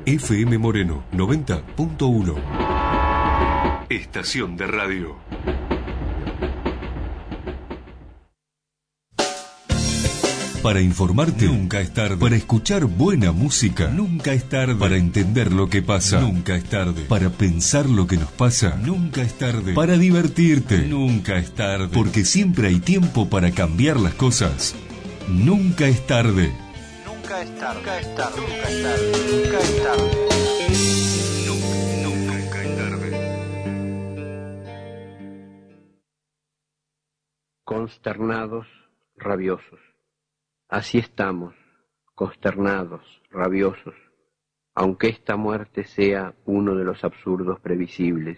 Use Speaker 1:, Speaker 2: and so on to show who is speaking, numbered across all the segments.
Speaker 1: FM Moreno 90.1. Estación de radio. Para informarte, nunca es tarde. Para escuchar buena música, nunca es tarde. Para entender lo que pasa, nunca es tarde. Para pensar lo que nos pasa, nunca es tarde. Para divertirte, nunca es tarde. Porque siempre hay tiempo para cambiar las cosas. Nunca es tarde.
Speaker 2: Nunca es tarde. Nunca es tarde. Nunca es tarde. Nunca es tarde.
Speaker 1: Nunca es tarde.
Speaker 3: Consternados, rabiosos. Así estamos, consternados, rabiosos, aunque esta muerte sea uno de los absurdos previsibles.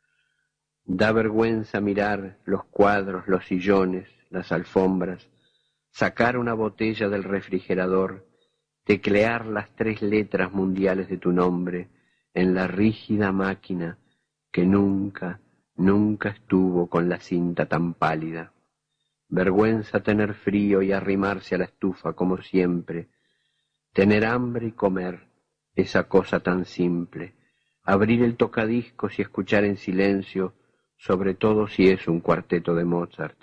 Speaker 3: Da vergüenza mirar los cuadros, los sillones, las alfombras, sacar una botella del refrigerador, teclear las 3 letras mundiales de tu nombre en la rígida máquina que nunca estuvo con la cinta tan pálida. Vergüenza tener frío y arrimarse a la estufa como siempre, tener hambre y comer, esa cosa tan simple, abrir el tocadiscos y escuchar en silencio, sobre todo si es un cuarteto de Mozart.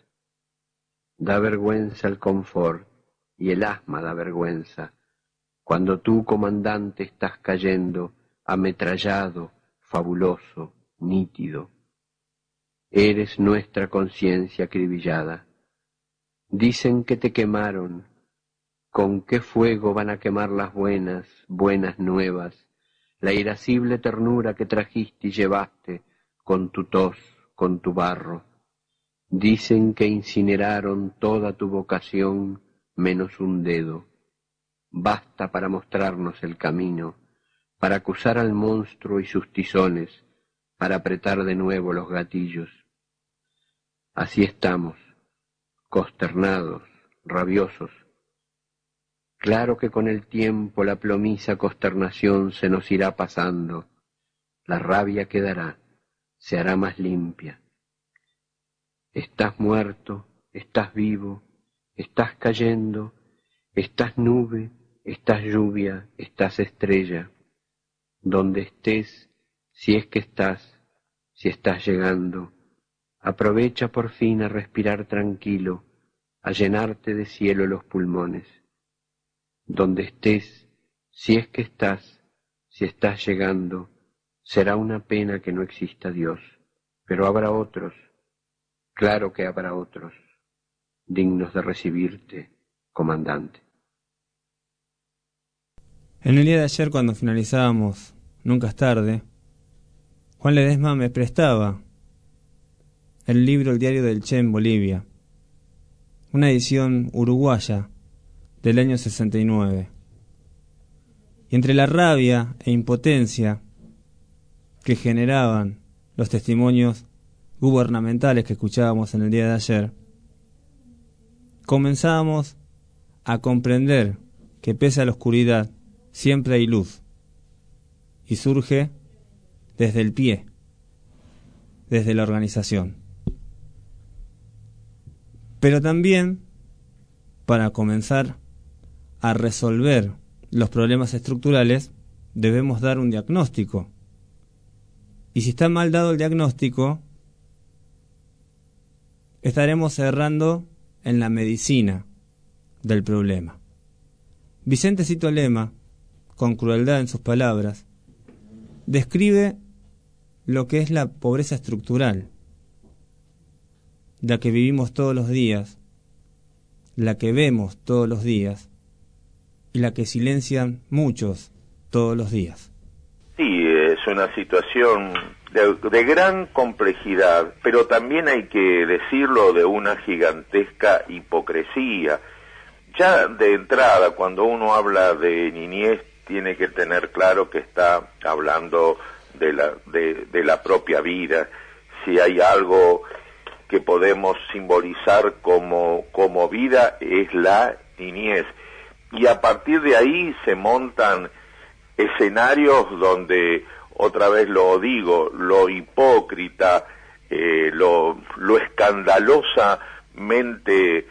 Speaker 3: Da vergüenza el confort y el asma da vergüenza, cuando tú, comandante, estás cayendo, ametrallado, fabuloso, nítido. Eres nuestra conciencia acribillada. Dicen que te quemaron. ¿Con qué fuego van a quemar las buenas nuevas? La irascible ternura que trajiste y llevaste con tu tos, con tu barro. Dicen que incineraron toda tu vocación menos un dedo. Basta para mostrarnos el camino, para acusar al monstruo y sus tizones, para apretar de nuevo los gatillos. Así estamos, consternados, rabiosos. Claro que con el tiempo la plomiza consternación se nos irá pasando, la rabia quedará, se hará más limpia. Estás muerto, estás vivo, estás cayendo, estás nube, estás lluvia, estás estrella. Donde estés, si es que estás, si estás llegando, aprovecha por fin a respirar tranquilo, a llenarte de cielo los pulmones. Donde estés, si es que estás, si estás llegando, será una pena que no exista Dios, pero habrá otros, claro que habrá otros, dignos de recibirte, comandante.
Speaker 4: En el día de ayer, cuando finalizábamos Nunca es tarde, Juan Ledesma me prestaba el libro El diario del Che en Bolivia, una edición uruguaya del año 69. Y entre la rabia e impotencia que generaban los testimonios gubernamentales que escuchábamos en el día de ayer, comenzábamos a comprender que pese a la oscuridad siempre hay luz, y surge desde el pie, desde la organización. Pero también, para comenzar a resolver los problemas estructurales, debemos dar un diagnóstico. Y si está mal dado el diagnóstico, estaremos errando en la medicina del problema. Vicente Cito Lema, con crueldad en sus palabras, describe lo que es la pobreza estructural, la que vivimos todos los días, la que vemos todos los días y la que silencian muchos todos los días.
Speaker 5: Sí, es una situación de gran complejidad, pero también hay que decirlo, de una gigantesca hipocresía. Ya de entrada, cuando uno habla de niñez, tiene que tener claro que está hablando de la propia vida. Si hay algo que podemos simbolizar como vida, es la niñez. Y a partir de ahí se montan escenarios donde, otra vez lo digo, lo hipócrita, lo escandalosamente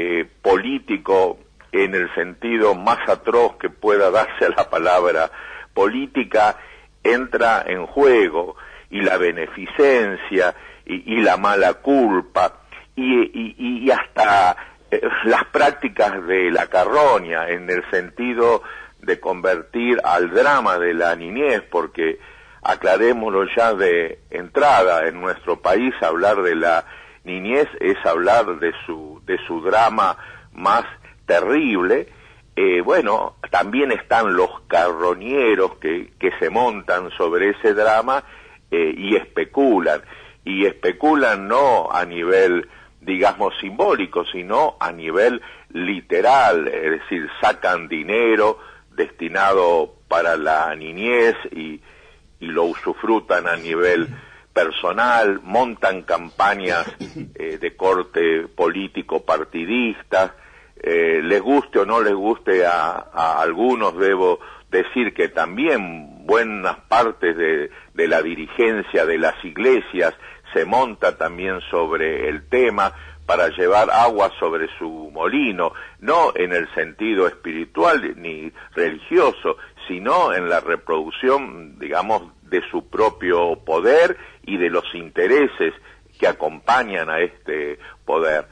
Speaker 5: político, en el sentido más atroz que pueda darse a la palabra política entra en juego, y la beneficencia, y la mala culpa, y hasta las prácticas de la carroña, en el sentido de convertir al drama de la niñez, porque aclarémoslo ya de entrada, en nuestro país hablar de la niñez es hablar de su drama más terrible. Bueno, también están los carroñeros que se montan sobre ese drama y especulan no a nivel, digamos, simbólico, sino a nivel literal, es decir, sacan dinero destinado para la niñez y lo usufrutan a nivel personal, montan campañas de corte político partidista. Les guste o no les guste a algunos, debo decir que también buenas partes de la dirigencia de las iglesias se monta también sobre el tema para llevar agua sobre su molino, no en el sentido espiritual ni religioso, sino en la reproducción, digamos, de su propio poder y de los intereses que acompañan a este poder.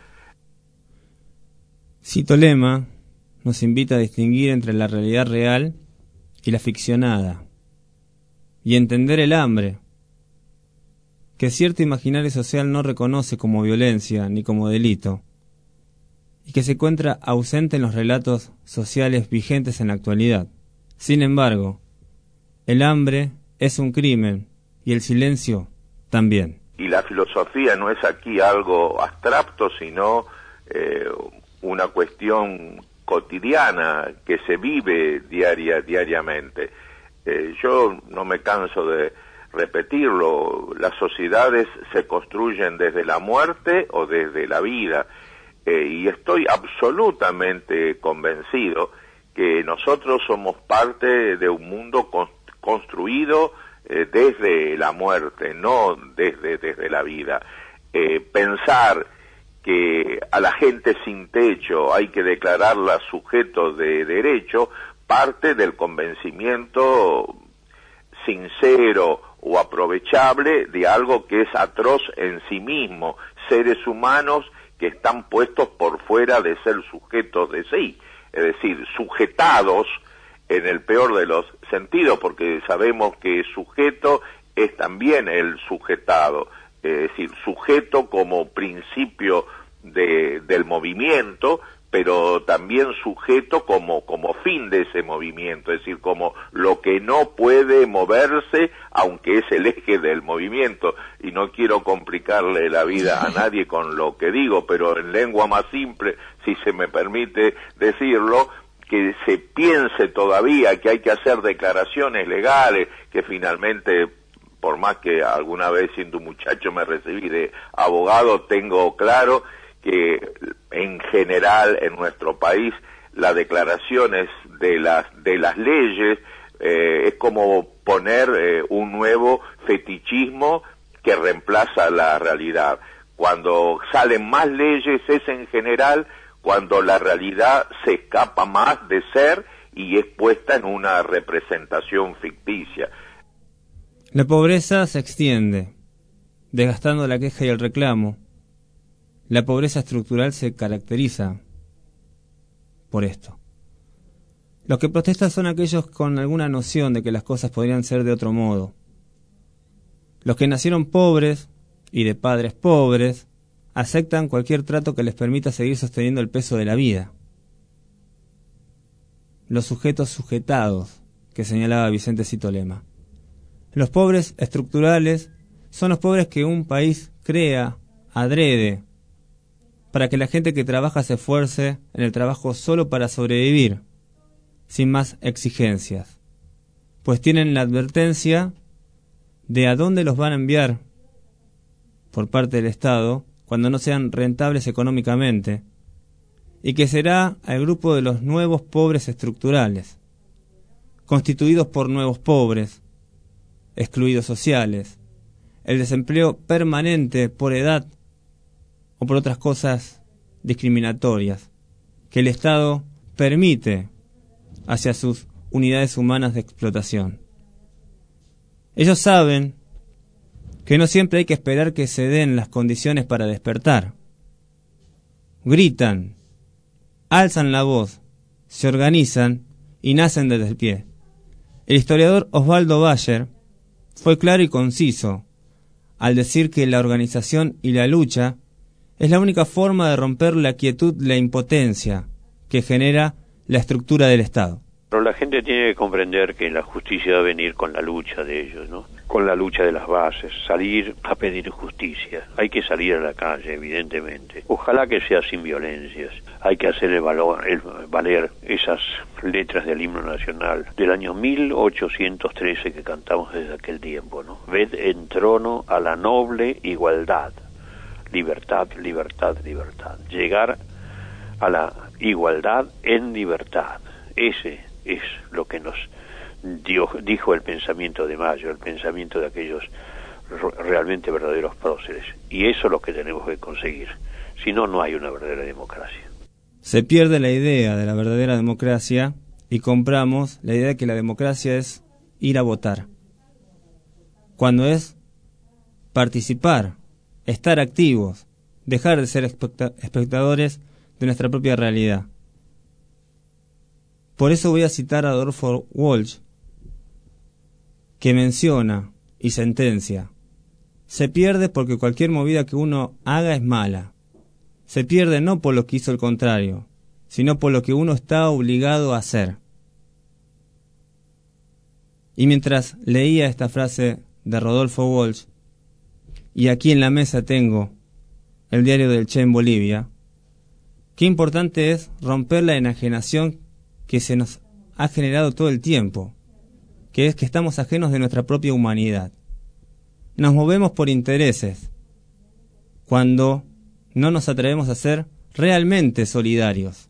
Speaker 4: Citolema nos invita a distinguir entre la realidad real y la ficcionada, y entender el hambre, que cierto imaginario social no reconoce como violencia ni como delito, y que se encuentra ausente en los relatos sociales vigentes en la actualidad. Sin embargo, el hambre es un crimen y el silencio también.
Speaker 5: Y la filosofía no es aquí algo abstracto, sino una cuestión cotidiana que se vive diariamente. Yo no me canso de repetirlo, las sociedades se construyen desde la muerte o desde la vida, y estoy absolutamente convencido que nosotros somos parte de un mundo construido desde la muerte, no desde la vida. Pensar que a la gente sin techo hay que declararla sujeto de derecho parte del convencimiento sincero o aprovechable de algo que es atroz en sí mismo, seres humanos que están puestos por fuera de ser sujetos de sí, es decir, sujetados en el peor de los sentidos, porque sabemos que sujeto es también el sujetado, es decir, sujeto como principio del movimiento, pero también sujeto como fin de ese movimiento, es decir, como lo que no puede moverse, aunque es el eje del movimiento. Y no quiero complicarle la vida a nadie con lo que digo, pero en lengua más simple, si se me permite decirlo, que se piense todavía que hay que hacer declaraciones legales, que finalmente, por más que alguna vez siendo un muchacho me recibí de abogado, tengo claro que en general en nuestro país las declaraciones de las leyes es como poner un nuevo fetichismo que reemplaza la realidad. Cuando salen más leyes es en general cuando la realidad se escapa más de ser y es puesta en una representación ficticia.
Speaker 4: La pobreza se extiende, desgastando la queja y el reclamo. La pobreza estructural se caracteriza por esto. Los que protestan son aquellos con alguna noción de que las cosas podrían ser de otro modo. Los que nacieron pobres y de padres pobres aceptan cualquier trato que les permita seguir sosteniendo el peso de la vida. Los sujetos sujetados, que señalaba Vicente Citolema. Los pobres estructurales son los pobres que un país crea adrede para que la gente que trabaja se esfuerce en el trabajo solo para sobrevivir, sin más exigencias, pues tienen la advertencia de a dónde los van a enviar por parte del Estado cuando no sean rentables económicamente, y que será al grupo de los nuevos pobres estructurales, constituidos por nuevos pobres, excluidos sociales, el desempleo permanente por edad o por otras cosas discriminatorias que el Estado permite hacia sus unidades humanas de explotación. Ellos saben que no siempre hay que esperar que se den las condiciones para despertar. Gritan, alzan la voz, se organizan y nacen desde el pie. El historiador Osvaldo Bayer fue claro y conciso al decir que la organización y la lucha es la única forma de romper la quietud, la impotencia que genera la estructura del Estado.
Speaker 6: Pero la gente tiene que comprender que la justicia va a venir con la lucha de ellos, ¿no? Con la lucha de las bases, salir a pedir justicia. Hay que salir a la calle, evidentemente. Ojalá que sea sin violencias. Hay que hacer valer esas letras del himno nacional del año 1813 que cantamos desde aquel tiempo, ¿no? Ved en trono a la noble igualdad. Libertad, libertad, libertad. Llegar a la igualdad en libertad. Ese es lo que nos dijo el pensamiento de Mayo, el pensamiento de aquellos realmente verdaderos próceres. Y eso es lo que tenemos que conseguir. Si no, no hay una verdadera democracia.
Speaker 4: Se pierde la idea de la verdadera democracia y compramos la idea de que la democracia es ir a votar. Cuando es participar, estar activos, dejar de ser espectadores de nuestra propia realidad. Por eso voy a citar a Adolfo Walsh, que menciona y sentencia: se pierde porque cualquier movida que uno haga es mala. Se pierde no por lo que hizo el contrario, sino por lo que uno está obligado a hacer. Y mientras leía esta frase de Rodolfo Walsh, y aquí en la mesa tengo el diario del Che en Bolivia, qué importante es romper la enajenación que se nos ha generado todo el tiempo, que es que estamos ajenos de nuestra propia humanidad. Nos movemos por intereses, cuando no nos atrevemos a ser realmente solidarios,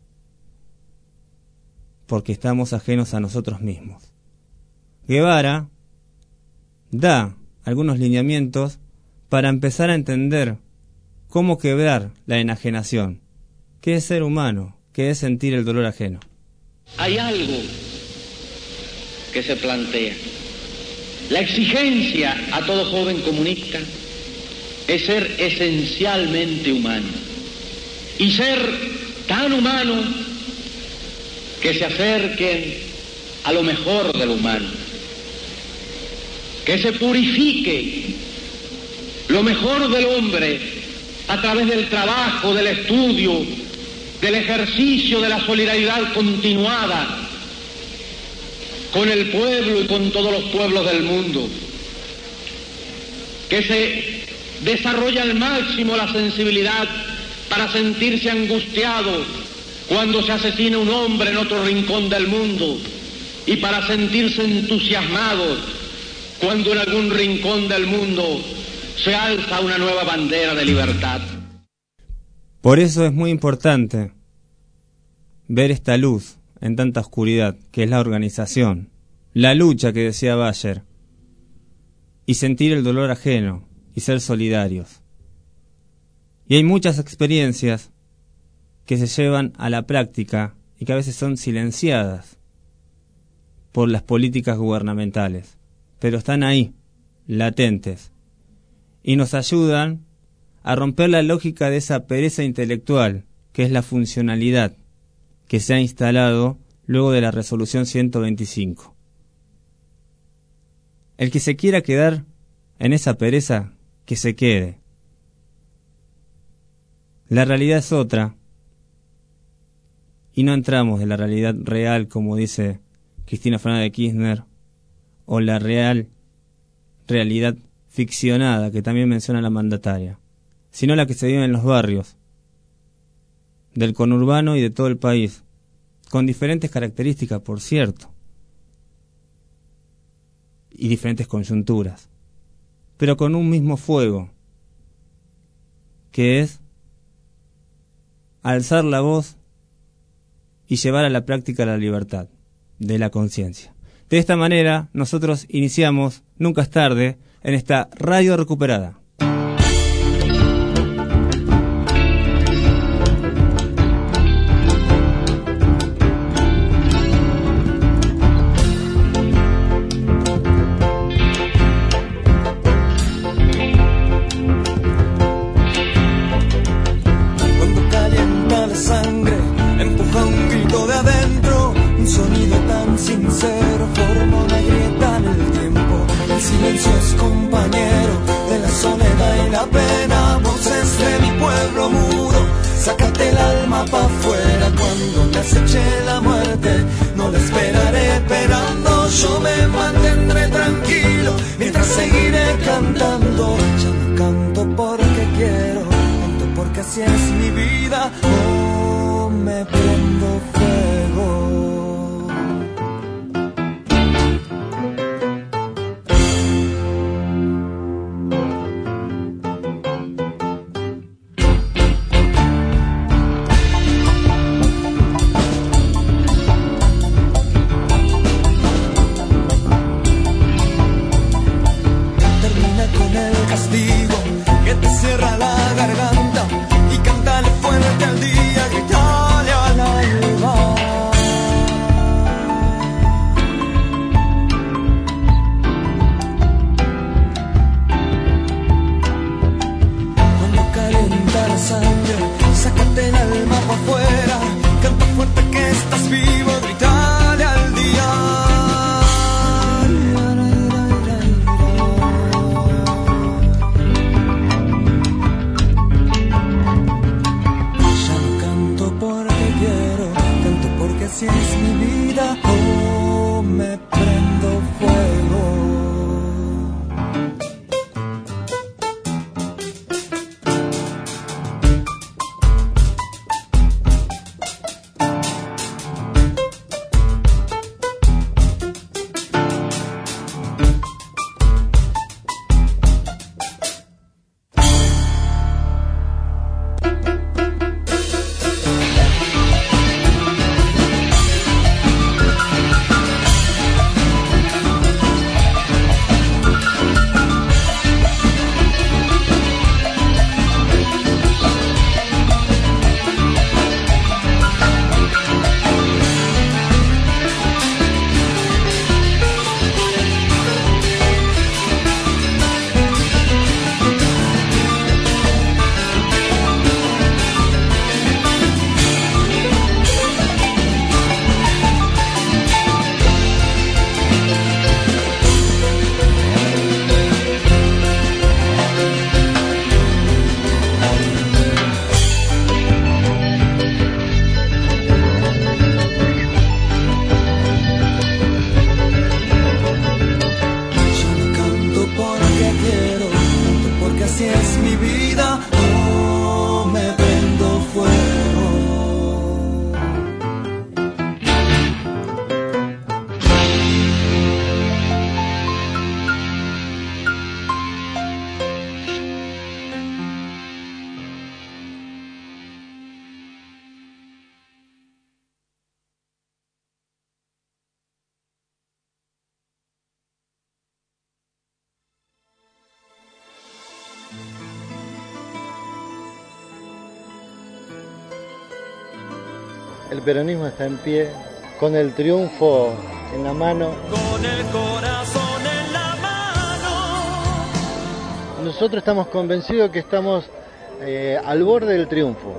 Speaker 4: porque estamos ajenos a nosotros mismos. Guevara da algunos lineamientos para empezar a entender cómo quebrar la enajenación, qué es ser humano, qué es sentir el dolor ajeno.
Speaker 7: Hay algo que se plantea. La exigencia a todo joven comunista es ser esencialmente humano. Y ser tan humano que se acerquen a lo mejor del humano. Que se purifique lo mejor del hombre a través del trabajo, del estudio, del ejercicio de la solidaridad continuada con el pueblo y con todos los pueblos del mundo, que se desarrolla al máximo la sensibilidad para sentirse angustiado cuando se asesina un hombre en otro rincón del mundo y para sentirse entusiasmado cuando en algún rincón del mundo se alza una nueva bandera de libertad.
Speaker 4: Por eso es muy importante ver esta luz en tanta oscuridad, que es la organización, la lucha que decía Bayer, y sentir el dolor ajeno y ser solidarios. Y hay muchas experiencias que se llevan a la práctica y que a veces son silenciadas por las políticas gubernamentales, pero están ahí, latentes, y nos ayudan a romper la lógica de esa pereza intelectual, que es la funcionalidad que se ha instalado luego de la resolución 125. El que se quiera quedar en esa pereza, que se quede. La realidad es otra, y no entramos en la realidad real, como dice Cristina Fernández de Kirchner, o la realidad ficcionada, que también menciona la mandataria, sino la que se vive en los barrios del conurbano y de todo el país, con diferentes características, por cierto, y diferentes coyunturas, pero con un mismo fuego, que es alzar la voz y llevar a la práctica la libertad de la conciencia. De esta manera, nosotros iniciamos Nunca es tarde en esta radio recuperada.
Speaker 8: cantando, ya no canto porque quiero, canto porque así es mi vida. Oh, me prendo fuego.
Speaker 9: Cierra la garganta y cántale fuerte al día, grítale al alba. Cuando calienta la sangre, sácate el alma para afuera, canta fuerte que estás vivo, grítale al día. Así es mi vida, oh, me prendo fuego.
Speaker 10: El peronismo está en pie, con el triunfo en la mano.
Speaker 9: Con el corazón en la mano.
Speaker 10: Nosotros estamos convencidos que estamos al borde del triunfo.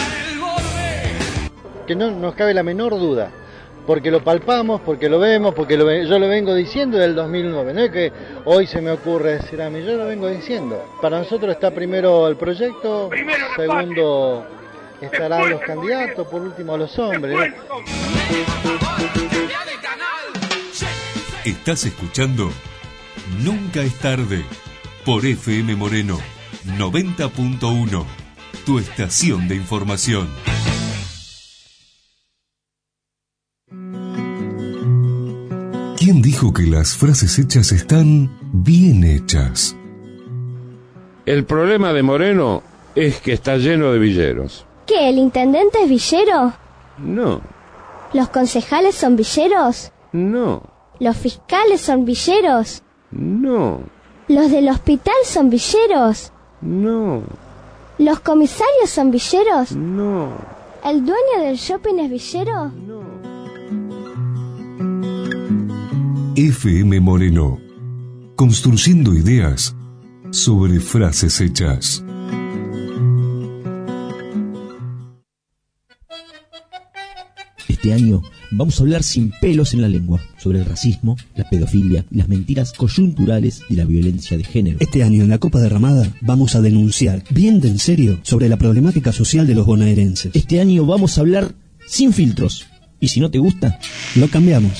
Speaker 10: Que no nos cabe la menor duda, porque lo palpamos, porque lo vemos, porque yo lo vengo diciendo desde el 2009. No es que hoy se me ocurre decir a mí, yo lo vengo diciendo. Para nosotros está primero el proyecto, segundo estarán los candidatos, por último los hombres, ¿no?
Speaker 1: Estás escuchando Nunca es tarde por FM Moreno 90.1, tu estación de información. ¿Quién dijo que las frases hechas están bien hechas?
Speaker 11: El problema de Moreno es que está lleno de villeros.
Speaker 12: ¿Qué, el intendente es villero?
Speaker 11: No.
Speaker 12: ¿Los concejales son villeros?
Speaker 11: No.
Speaker 12: ¿Los fiscales son villeros?
Speaker 11: No.
Speaker 12: ¿Los del hospital son villeros?
Speaker 11: No.
Speaker 12: ¿Los comisarios son villeros?
Speaker 11: No.
Speaker 12: ¿El dueño del shopping es villero?
Speaker 11: No.
Speaker 1: FM Moreno, construyendo ideas sobre frases hechas.
Speaker 13: Este año vamos a hablar sin pelos en la lengua sobre el racismo, la pedofilia y las mentiras coyunturales de la violencia de género.
Speaker 14: Este año en la Copa Derramada vamos a denunciar bien de en serio sobre la problemática social de los bonaerenses.
Speaker 13: Este año vamos a hablar sin filtros. Y si no te gusta,
Speaker 14: lo cambiamos.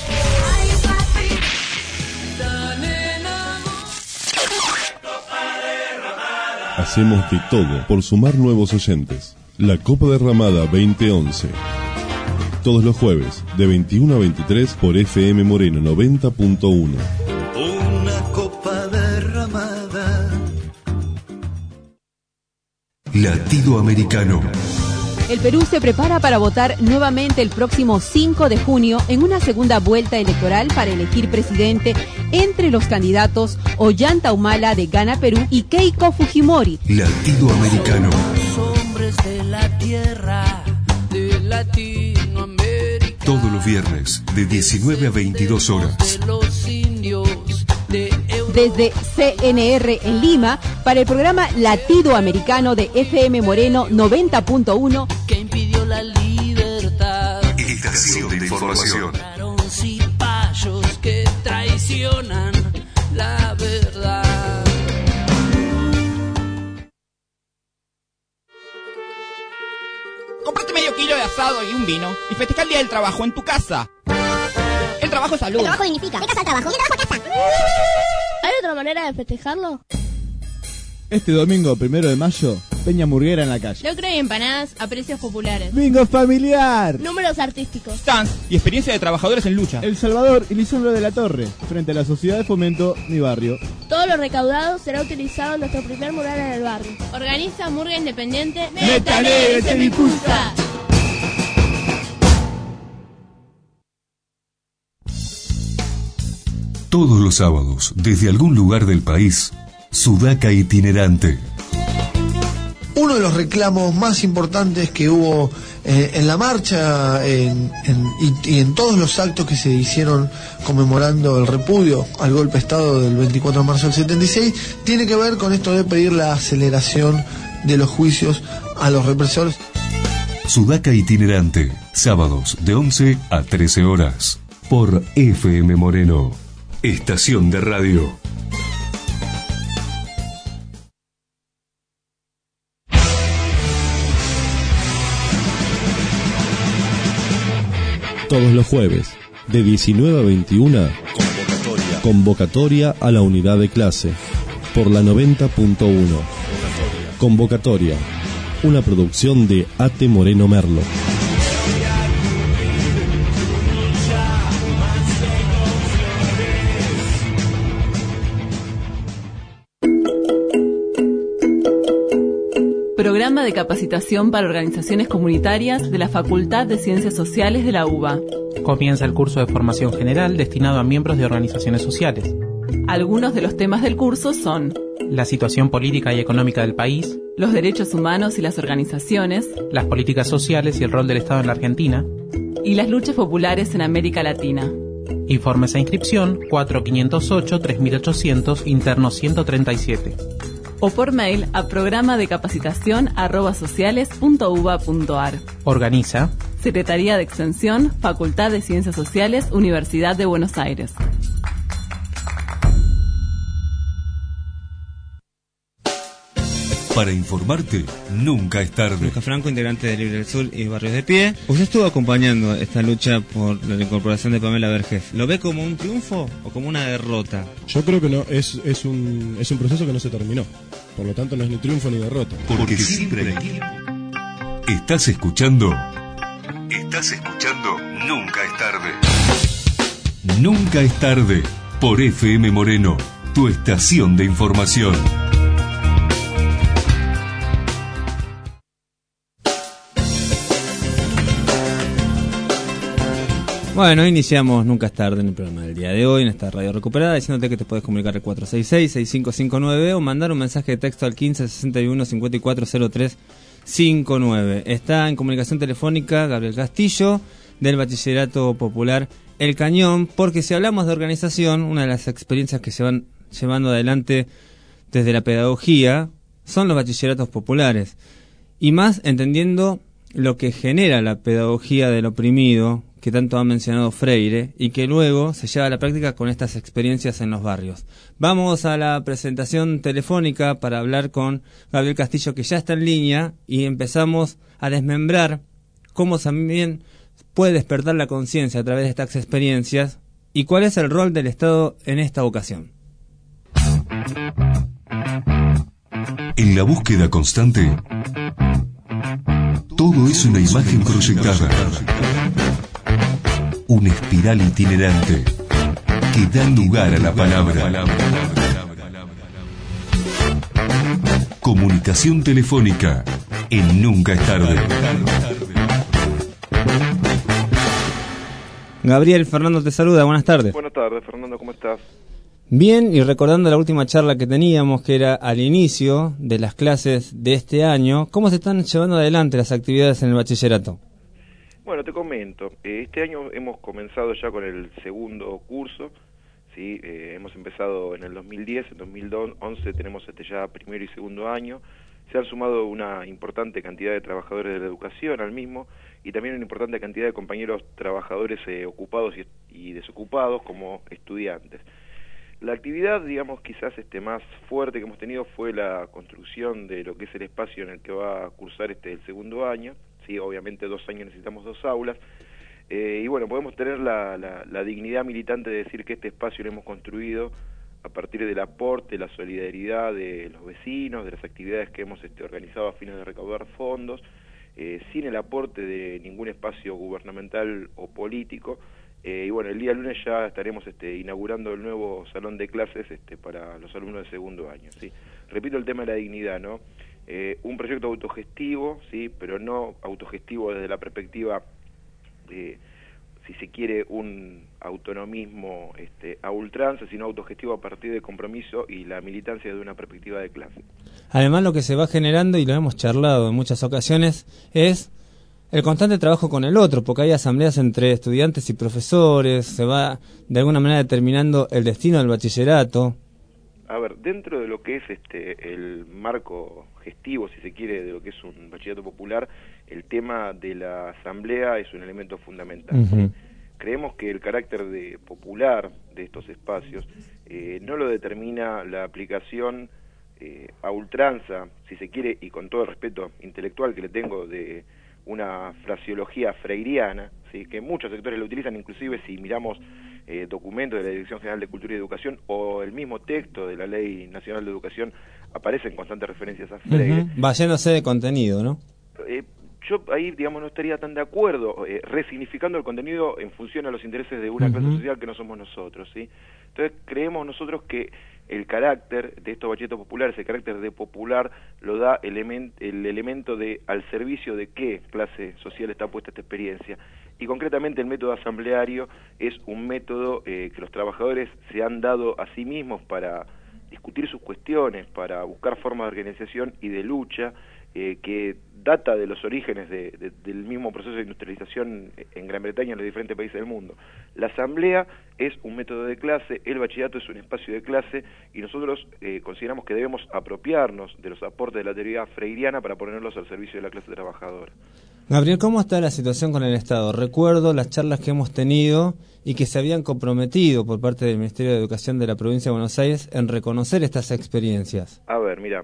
Speaker 15: Hacemos de todo por sumar nuevos oyentes. La Copa Derramada 2011. Todos los jueves, de 21 a 23 por FM Moreno 90.1.
Speaker 9: Una copa derramada.
Speaker 1: Latido Americano.
Speaker 16: El Perú se prepara para votar nuevamente el próximo 5 de junio en una segunda vuelta electoral para elegir presidente entre los candidatos Ollanta Humala de Gana Perú y Keiko Fujimori.
Speaker 1: Latido Americano.
Speaker 9: Hombres de la tierra de Latinoamérica.
Speaker 1: Todos los viernes, de 19 a 22 horas.
Speaker 9: Los indios de
Speaker 16: Desde CNR en Lima, para el programa Latido Americano de FM Moreno 90.1,
Speaker 9: que impidió la libertad.
Speaker 1: Estación de información.
Speaker 9: Cipayos que traicionan la verdad.
Speaker 17: Comprate medio kilo de asado y un vino y festeja el día del trabajo en tu casa. El trabajo es salud.
Speaker 18: El trabajo dignifica. De casa al trabajo y el trabajo a casa.
Speaker 12: ¿Hay otra manera de festejarlo?
Speaker 19: Este domingo 1 de mayo, Peña Murguera en la calle.
Speaker 20: Locro y empanadas a precios populares.
Speaker 19: Bingo familiar.
Speaker 12: Números artísticos.
Speaker 17: Stands y experiencia de trabajadores en lucha.
Speaker 19: El Salvador y Lisandro de la Torre, frente a la Sociedad de Fomento Mi Barrio.
Speaker 12: Todo lo recaudado será utilizado en nuestro primer mural en el barrio.
Speaker 20: Organiza Murga Independiente.
Speaker 19: ¡Métale, se impulsa!
Speaker 1: Todos los sábados, desde algún lugar del país, Sudaca Itinerante.
Speaker 21: Uno de los reclamos más importantes que hubo en la marcha y en todos los actos que se hicieron conmemorando el repudio al golpe de Estado del 24 de marzo del 76 tiene que ver con esto de pedir la aceleración de los juicios a los represores.
Speaker 1: Sudaca Itinerante, sábados de 11 a 13 horas, por FM Moreno, estación de radio.
Speaker 15: Todos los jueves, de 19 a 21, convocatoria a la unidad de clase, por la 90.1. Convocatoria, una producción de Ate Moreno Merlo.
Speaker 22: Programa de capacitación para organizaciones comunitarias de la Facultad de Ciencias Sociales de la UBA.
Speaker 23: Comienza el curso de formación general destinado a miembros de organizaciones sociales.
Speaker 22: Algunos de los temas del curso son:
Speaker 23: la situación política y económica del país,
Speaker 22: los derechos humanos y las organizaciones,
Speaker 23: las políticas sociales y el rol del Estado en la Argentina,
Speaker 22: y las luchas populares en América Latina.
Speaker 23: Informes e inscripción 4508-3800, interno 137.
Speaker 22: O por mail a programadecapacitación@sociales.uba.ar.
Speaker 23: Organiza
Speaker 22: Secretaría de Extensión, Facultad de Ciencias Sociales, Universidad de Buenos Aires.
Speaker 1: Para informarte, nunca es tarde.
Speaker 4: Lucas Franco, integrante de Libre del Sur y Barrios de Pie. Usted estuvo acompañando esta lucha por la incorporación de Pamela Vergés. ¿Lo ve como un triunfo o como una derrota?
Speaker 24: Yo creo que no, es un proceso que no se terminó. Por lo tanto no es ni triunfo ni derrota.
Speaker 1: Porque siempre hay tiempo. ¿Estás escuchando? Nunca es tarde. Nunca es tarde. Por FM Moreno, tu estación de información.
Speaker 4: Bueno, iniciamos Nunca es tarde en el programa del día de hoy, en esta radio recuperada, diciéndote que te puedes comunicar al 466-6559 o mandar un mensaje de texto al 1561-540359. Está en comunicación telefónica Gabriel Castillo, del Bachillerato Popular El Cañón, porque si hablamos de organización, una de las experiencias que se van llevando adelante desde la pedagogía son los bachilleratos populares, y más entendiendo lo que genera la pedagogía del oprimido, que tanto ha mencionado Freire, y que luego se lleva a la práctica con estas experiencias en los barrios. Vamos a la presentación telefónica para hablar con Gabriel Castillo, que ya está en línea, y empezamos a desmembrar cómo también puede despertar la conciencia a través de estas experiencias y cuál es el rol del Estado en esta ocasión.
Speaker 1: En la búsqueda constante, todo es una imagen proyectada. Una espiral itinerante que da lugar a la palabra. Comunicación telefónica en Nunca es tarde.
Speaker 4: Gabriel, Fernando te saluda, buenas tardes.
Speaker 2: Buenas tardes, Fernando, ¿cómo estás?
Speaker 4: Bien, y recordando la última charla que teníamos, que era al inicio de las clases de este año, ¿cómo se están llevando adelante las actividades en el bachillerato?
Speaker 2: Bueno, te comento, este año hemos comenzado ya con el segundo curso, ¿sí? Hemos empezado en el 2010, en 2011 tenemos ya primer y segundo año, se han sumado una importante cantidad de trabajadores de la educación al mismo, y también una importante cantidad de compañeros trabajadores ocupados y desocupados como estudiantes. La actividad, digamos, quizás más fuerte que hemos tenido fue la construcción de lo que es el espacio en el que va a cursar el segundo año. Sí, obviamente 2 años necesitamos 2 aulas. Y bueno, podemos tener la dignidad militante de decir que este espacio lo hemos construido a partir del aporte, la solidaridad de los vecinos, de las actividades que hemos organizado a fines de recaudar fondos, sin el aporte de ningún espacio gubernamental o político. Y bueno, el día lunes ya estaremos inaugurando el nuevo salón de clases para los alumnos de segundo año, ¿sí? Repito el tema de la dignidad, ¿no? Un proyecto autogestivo, ¿sí? Pero no autogestivo desde la perspectiva de, si se quiere, un autonomismo a ultranza, sino autogestivo a partir del compromiso y la militancia de una perspectiva de clase.
Speaker 4: Además, lo que se va generando, y lo hemos charlado en muchas ocasiones, es el constante trabajo con el otro, porque hay asambleas entre estudiantes y profesores, se va de alguna manera determinando el destino del bachillerato.
Speaker 2: A ver, dentro de lo que es el marco gestivo, si se quiere, de lo que es un bachillerato popular, el tema de la asamblea es un elemento fundamental.
Speaker 4: Uh-huh.
Speaker 2: Creemos que el carácter popular de estos espacios no lo determina la aplicación a ultranza, si se quiere, y con todo el respeto intelectual que le tengo de una fraseología freiriana, ¿sí? Que muchos sectores lo utilizan, inclusive si miramos documentos de la Dirección General de Cultura y Educación o el mismo texto de la Ley Nacional de Educación, aparecen constantes referencias a Freire.
Speaker 4: Uh-huh. Vayéndose de contenido, ¿no?
Speaker 2: Yo ahí, digamos, no estaría tan de acuerdo, resignificando el contenido en función a los intereses de una
Speaker 4: Uh-huh.
Speaker 2: clase social que no somos nosotros, ¿sí? Entonces creemos nosotros que el carácter de estos bachilleratos populares, el carácter de popular, lo da el elemento de al servicio de qué clase social está puesta esta experiencia. Y concretamente el método asambleario es un método que los trabajadores se han dado a sí mismos para discutir sus cuestiones, para buscar formas de organización y de lucha, que data de los orígenes del mismo proceso de industrialización en Gran Bretaña y en los diferentes países del mundo. La asamblea es un método de clase, el bachillerato es un espacio de clase, y nosotros consideramos que debemos apropiarnos de los aportes de la teoría freiriana para ponerlos al servicio de la clase trabajadora.
Speaker 4: Gabriel, ¿cómo está la situación con el Estado? Recuerdo las charlas que hemos tenido y que se habían comprometido por parte del Ministerio de Educación de la Provincia de Buenos Aires en reconocer estas experiencias.
Speaker 2: A ver, mira,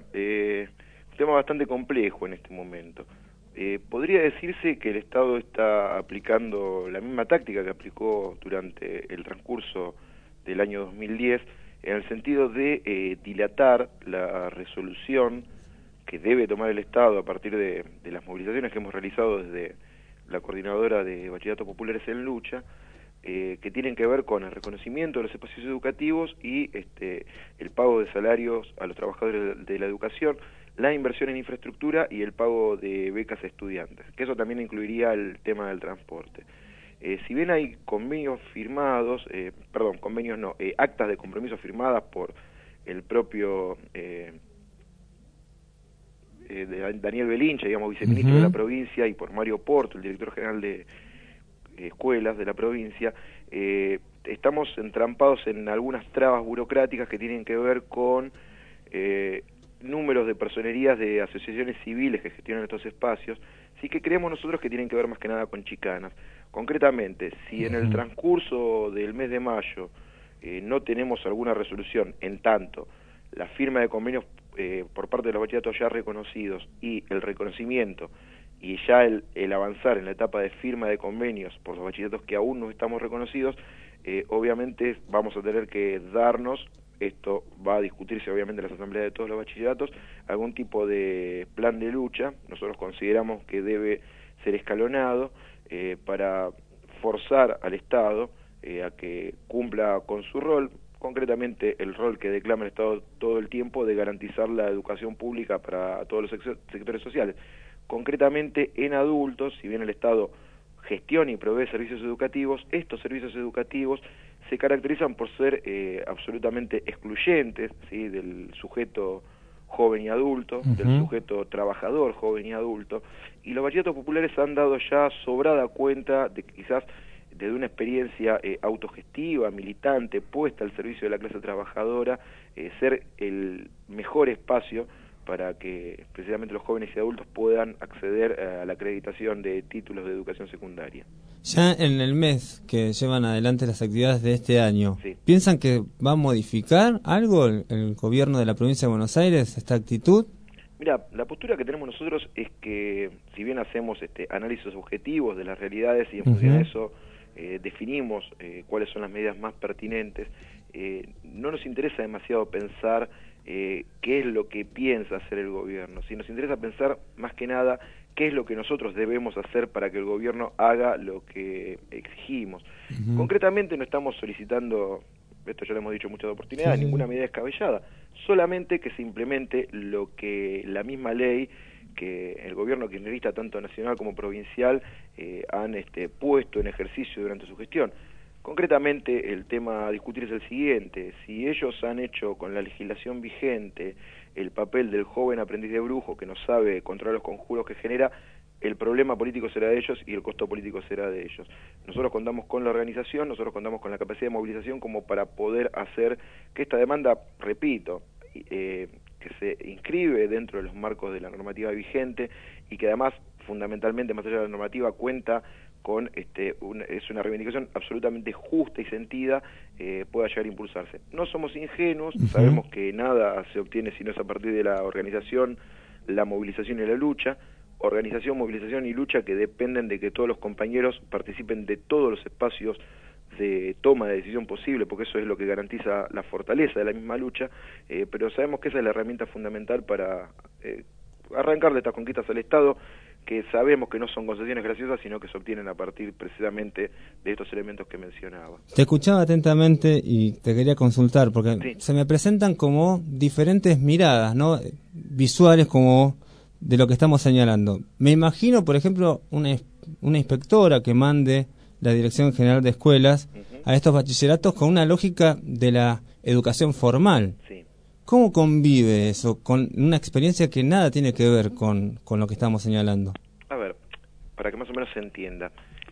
Speaker 2: un tema bastante complejo en este momento. Podría decirse que el Estado está aplicando la misma táctica que aplicó durante el transcurso del año 2010, en el sentido de dilatar la resolución que debe tomar el Estado a partir de las movilizaciones que hemos realizado desde la Coordinadora de Bachilleratos Populares en Lucha, que tienen que ver con el reconocimiento de los espacios educativos y el pago de salarios a los trabajadores de la educación, la inversión en infraestructura y el pago de becas a estudiantes, que eso también incluiría el tema del transporte. Si bien hay convenios firmados, actas de compromiso firmadas por el propio Daniel Belincha, digamos, viceministro
Speaker 4: Uh-huh.
Speaker 2: de la provincia, y por Mario Porto, el director general de escuelas de la provincia, estamos entrampados en algunas trabas burocráticas que tienen que ver con números de personerías de asociaciones civiles que gestionan estos espacios, sí que creemos nosotros que tienen que ver más que nada con chicanas. Concretamente, si en el transcurso del mes de mayo no tenemos alguna resolución, en tanto la firma de convenios por parte de los bachilleratos ya reconocidos y el reconocimiento y ya el avanzar en la etapa de firma de convenios por los bachilleratos que aún no estamos reconocidos, obviamente vamos a tener que darnos esto va a discutirse obviamente en las asambleas de todos los bachilleratos, algún tipo de plan de lucha. Nosotros consideramos que debe ser escalonado para forzar al Estado a que cumpla con su rol, concretamente el rol que declama el Estado todo el tiempo de garantizar la educación pública para todos los sectores sociales. Concretamente en adultos, si bien el Estado gestiona y provee servicios educativos, estos servicios educativos se caracterizan por ser absolutamente excluyentes, ¿sí?, del sujeto joven y adulto, del sujeto trabajador joven y adulto, y los bachilleratos populares han dado ya sobrada cuenta de que quizás desde una experiencia autogestiva, militante, puesta al servicio de la clase trabajadora, ser el mejor espacio para que precisamente los jóvenes y adultos puedan acceder a la acreditación de títulos de educación secundaria.
Speaker 4: Ya en el mes que llevan adelante las actividades de este año,
Speaker 2: sí,
Speaker 4: ¿piensan que va a modificar algo el gobierno de la provincia de Buenos Aires, esta actitud?
Speaker 2: Mira, la postura que tenemos nosotros es que, si bien hacemos análisis objetivos de las realidades y en función de eso definimos cuáles son las medidas más pertinentes, no nos interesa demasiado pensar qué es lo que piensa hacer el gobierno, si nos interesa pensar más que nada qué es lo que nosotros debemos hacer para que el gobierno haga lo que exigimos. Concretamente no estamos solicitando, esto ya lo hemos dicho en muchas oportunidades, ninguna medida descabellada, solamente que se implemente lo que la misma ley que el gobierno kirchnerista, tanto nacional como provincial, han puesto en ejercicio durante su gestión. Concretamente, el tema a discutir es el siguiente: si ellos han hecho con la legislación vigente el papel del joven aprendiz de brujo que no sabe controlar los conjuros que genera, el problema político será de ellos y el costo político será de ellos. Nosotros contamos con la organización, nosotros contamos con la capacidad de movilización como para poder hacer que esta demanda, repito, que se inscribe dentro de los marcos de la normativa vigente y que además, fundamentalmente, más allá de la normativa, cuenta con es una reivindicación absolutamente justa y sentida, pueda llegar a impulsarse. No somos ingenuos, sabemos que nada se obtiene si no es a partir de la organización, la movilización y la lucha. Organización, movilización y lucha que dependen de que todos los compañeros participen de todos los espacios de toma de decisión posible, porque eso es lo que garantiza la fortaleza de la misma lucha, pero sabemos que esa es la herramienta fundamental para arrancarle estas conquistas al Estado, que sabemos que no son concesiones graciosas, sino que se obtienen a partir precisamente de estos elementos que mencionaba.
Speaker 4: Te escuchaba atentamente y te quería consultar, porque se me presentan como diferentes miradas, ¿no?, visuales, como de lo que estamos señalando. Me imagino, por ejemplo, una inspectora que mande la Dirección General de Escuelas a estos bachilleratos con una lógica de la educación formal. ¿Cómo convive eso con una experiencia que nada tiene que ver con lo que estamos señalando?
Speaker 2: A ver, para que más o menos se entienda,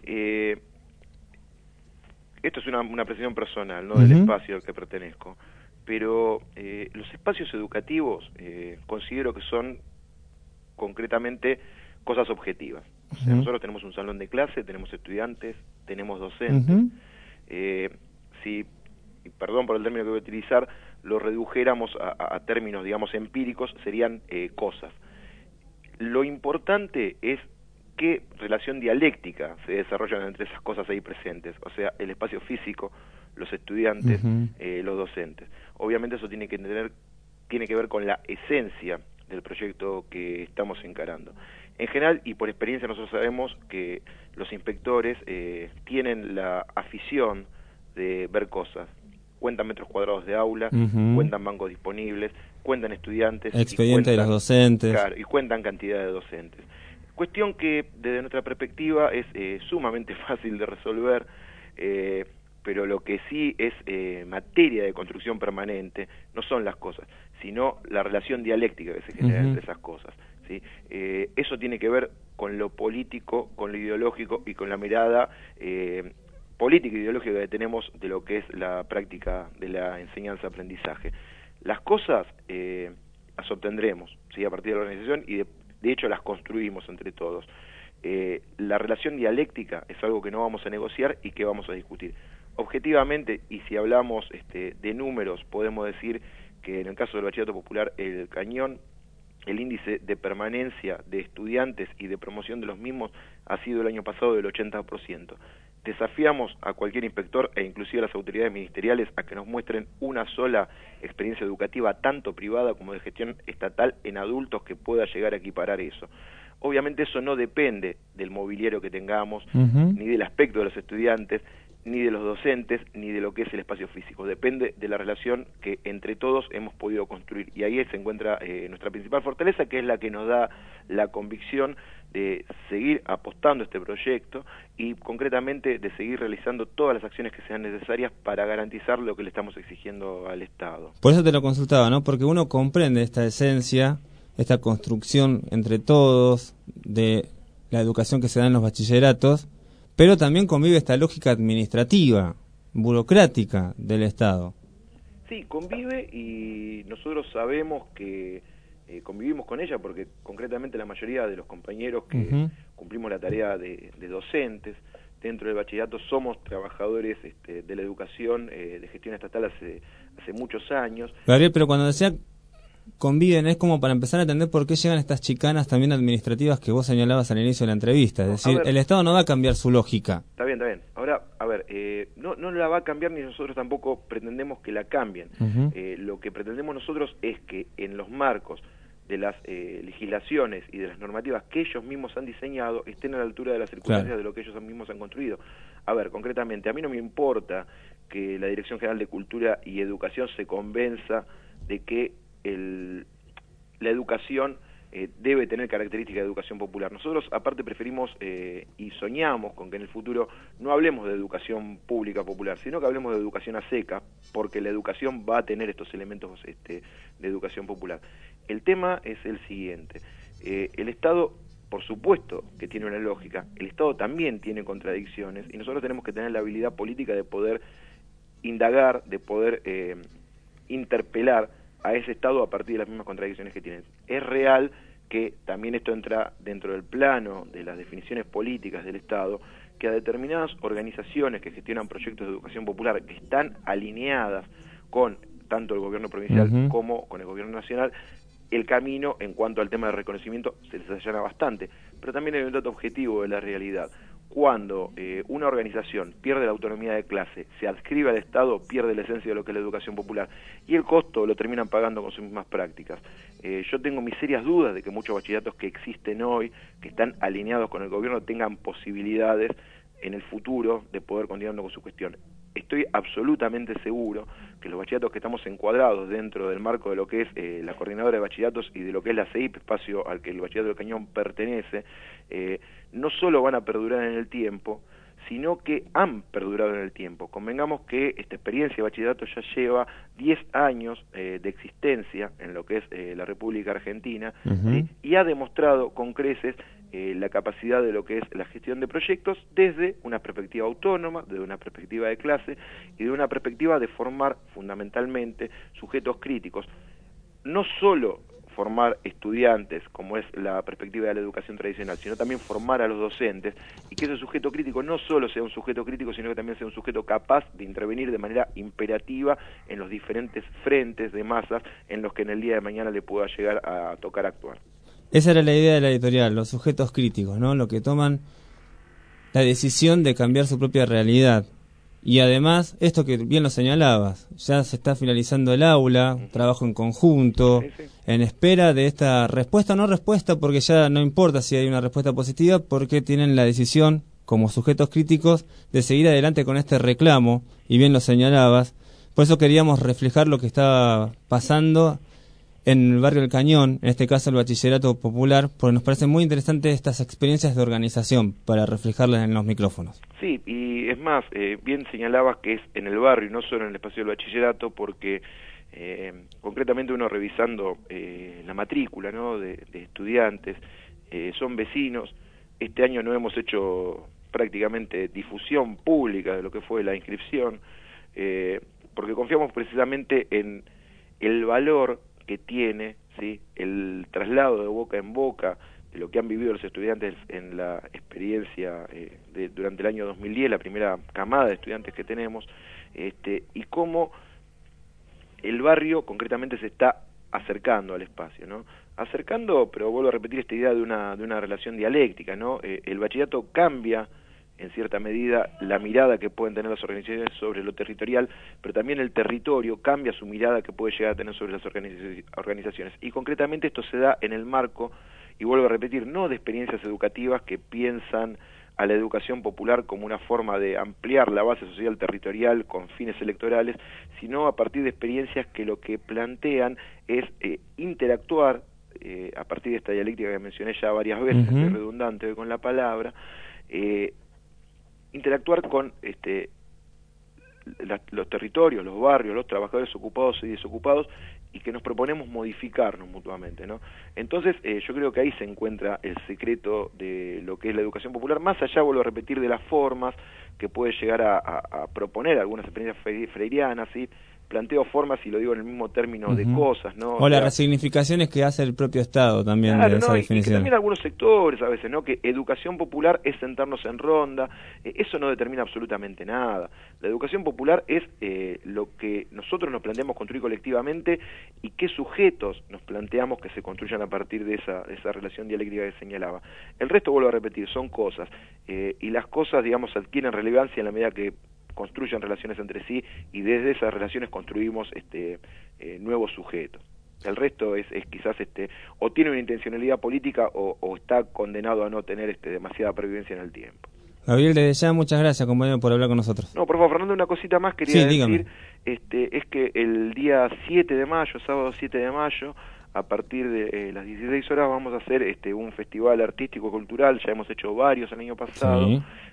Speaker 2: esto es una precisión personal, ¿no?, del espacio al que pertenezco, pero los espacios educativos considero que son concretamente cosas objetivas. O sea, nosotros tenemos un salón de clase, tenemos estudiantes, tenemos docentes. Si, y perdón por el término que voy a utilizar, lo redujéramos a términos, digamos, empíricos, serían cosas. Lo importante es qué relación dialéctica se desarrolla entre esas cosas ahí presentes, o sea, el espacio físico, los estudiantes, los docentes. Obviamente eso tiene que ver con la esencia del proyecto que estamos encarando. En general, y por experiencia, nosotros sabemos que los inspectores tienen la afición de ver cosas. Cuentan metros cuadrados de aula, cuentan bancos disponibles, cuentan estudiantes,
Speaker 4: expediente de los docentes,
Speaker 2: claro, y cuentan cantidad de docentes. Cuestión que desde nuestra perspectiva es sumamente fácil de resolver, pero lo que sí es materia de construcción permanente no son las cosas, sino la relación dialéctica que se genera entre esas cosas, ¿sí? Eso tiene que ver con lo político, con lo ideológico y con la mirada política e ideológica que tenemos de lo que es la práctica de la enseñanza-aprendizaje. Las cosas las obtendremos, ¿sí?, a partir de la organización, y de hecho las construimos entre todos. La relación dialéctica es algo que no vamos a negociar y que vamos a discutir. Objetivamente, y si hablamos de números, podemos decir que en el caso del bachillerato popular, el Cañón, el índice de permanencia de estudiantes y de promoción de los mismos ha sido el año pasado del 80%. desafiamos a cualquier inspector e inclusive a las autoridades ministeriales a que nos muestren una sola experiencia educativa, tanto privada como de gestión estatal, en adultos que pueda llegar a equiparar eso. Obviamente eso no depende del mobiliario que tengamos, ni del aspecto de los estudiantes, ni de los docentes, ni de lo que es el espacio físico. Depende de la relación que entre todos hemos podido construir. Y ahí se encuentra nuestra principal fortaleza, que es la que nos da la convicción de seguir apostando a este proyecto y concretamente de seguir realizando todas las acciones que sean necesarias para garantizar lo que le estamos exigiendo al Estado.
Speaker 4: Por eso te lo consultaba, ¿no? Porque uno comprende esta esencia, esta construcción entre todos de la educación que se da en los bachilleratos, pero también convive esta lógica administrativa, burocrática del Estado.
Speaker 2: Sí, convive, y nosotros sabemos que convivimos con ella porque concretamente la mayoría de los compañeros que cumplimos la tarea de docentes dentro del bachillerato somos trabajadores de la educación de gestión estatal hace muchos años.
Speaker 4: Gabriel, pero cuando decía conviven es como para empezar a entender por qué llegan estas chicanas también administrativas que vos señalabas al inicio de la entrevista. Es decir, el Estado no va a cambiar su lógica.
Speaker 2: Está bien. Ahora, a ver, no la va a cambiar ni nosotros tampoco pretendemos que la cambien. Lo que pretendemos nosotros es que en los marcos de las legislaciones y de las normativas que ellos mismos han diseñado estén a la altura de las circunstancias de lo que ellos mismos han construido. A ver, concretamente, a mí no me importa que la Dirección General de Cultura y Educación se convenza de que la educación debe tener características de educación popular. Nosotros aparte preferimos y soñamos con que en el futuro no hablemos de educación pública popular, sino que hablemos de educación a seca, porque la educación va a tener estos elementos de educación popular. El tema es el siguiente: el Estado, por supuesto que tiene una lógica, el Estado también tiene contradicciones, y nosotros tenemos que tener la habilidad política de poder indagar, de poder interpelar a ese Estado a partir de las mismas contradicciones que tienen. Es real que también esto entra dentro del plano de las definiciones políticas del Estado, que a determinadas organizaciones que gestionan proyectos de educación popular que están alineadas con tanto el gobierno provincial como con el gobierno nacional, el camino en cuanto al tema de reconocimiento se les allana bastante, pero también hay un dato objetivo de la realidad. Cuando una organización pierde la autonomía de clase, se adscribe al Estado, pierde la esencia de lo que es la educación popular, y el costo lo terminan pagando con sus mismas prácticas. Yo tengo mis serias dudas de que muchos bachilleratos que existen hoy, que están alineados con el gobierno, tengan posibilidades en el futuro de poder continuar con su cuestión. Estoy absolutamente seguro que los bachilleratos que estamos encuadrados dentro del marco de lo que es la coordinadora de bachilleratos y de lo que es la CEIP, espacio al que el Bachillerato del Cañón pertenece, no solo van a perdurar en el tiempo, sino que han perdurado en el tiempo. Convengamos que esta experiencia de bachillerato ya lleva 10 años de existencia en lo que es la República Argentina, ¿sí? Y ha demostrado con creces la capacidad de lo que es la gestión de proyectos desde una perspectiva autónoma, desde una perspectiva de clase y de una perspectiva de formar fundamentalmente sujetos críticos. No solo formar estudiantes, como es la perspectiva de la educación tradicional, sino también formar a los docentes, y que ese sujeto crítico no solo sea un sujeto crítico, sino que también sea un sujeto capaz de intervenir de manera imperativa en los diferentes frentes de masas en los que en el día de mañana le pueda llegar a tocar actuar.
Speaker 4: Esa era la idea de la editorial, los sujetos críticos, ¿no? Lo que toman la decisión de cambiar su propia realidad. Y además, esto que bien lo señalabas, ya se está finalizando el aula, trabajo en conjunto, en espera de esta respuesta o no respuesta, porque ya no importa si hay una respuesta positiva, porque tienen la decisión, como sujetos críticos, de seguir adelante con este reclamo, y bien lo señalabas. Por eso queríamos reflejar lo que estaba pasando en el barrio del Cañón, en este caso el Bachillerato Popular, porque nos parecen muy interesantes estas experiencias de organización para reflejarlas en los micrófonos.
Speaker 2: Sí, y es más, bien señalabas que es en el barrio y no solo en el espacio del bachillerato, porque concretamente uno revisando la matrícula, ¿no?, de estudiantes, son vecinos. Este año no hemos hecho prácticamente difusión pública de lo que fue la inscripción, porque confiamos precisamente en el valor que tiene, ¿sí?, el traslado de boca en boca de lo que han vivido los estudiantes en la experiencia durante el año 2010, la primera camada de estudiantes que tenemos, y cómo el barrio concretamente se está acercando al espacio, ¿no? Acercando, pero vuelvo a repetir esta idea de una relación dialéctica, ¿no? El bachillerato cambia en cierta medida la mirada que pueden tener las organizaciones sobre lo territorial, pero también el territorio cambia su mirada que puede llegar a tener sobre las organizaciones. Y concretamente esto se da en el marco, y vuelvo a repetir, no de experiencias educativas que piensan a la educación popular como una forma de ampliar la base social territorial con fines electorales, sino a partir de experiencias que lo que plantean es interactuar, a partir de esta dialéctica que mencioné ya varias veces, estoy redundante hoy con la palabra, interactuar con los territorios, los barrios, los trabajadores ocupados y desocupados, y que nos proponemos modificarnos mutuamente, ¿no? Entonces, yo creo que ahí se encuentra el secreto de lo que es la educación popular, más allá, vuelvo a repetir, de las formas que puede llegar a proponer algunas experiencias freirianas, ¿sí? Planteo formas, y lo digo en el mismo término, de cosas, ¿no?
Speaker 4: O las resignificaciones que hace el propio Estado también,
Speaker 2: claro,
Speaker 4: de esa
Speaker 2: ¿no?
Speaker 4: definición.
Speaker 2: Y que también algunos sectores a veces, ¿no? Que educación popular es sentarnos en ronda, eso no determina absolutamente nada. La educación popular es lo que nosotros nos planteamos construir colectivamente y qué sujetos nos planteamos que se construyan a partir de esa relación dialéctica que señalaba. El resto, vuelvo a repetir, son cosas, y las cosas, digamos, adquieren relevancia en la medida que construyan relaciones entre sí, y desde esas relaciones construimos nuevos sujetos. El resto es quizás o tiene una intencionalidad política o está condenado a no tener demasiada pervivencia en el tiempo.
Speaker 4: Gabriel, desde ya muchas gracias, compañero, por hablar con nosotros.
Speaker 2: No, por favor, Fernando, una cosita más quería decir, es que el día 7 de mayo, sábado 7 de mayo, a partir de las 16 horas vamos a hacer un festival artístico cultural, ya hemos hecho varios el año pasado,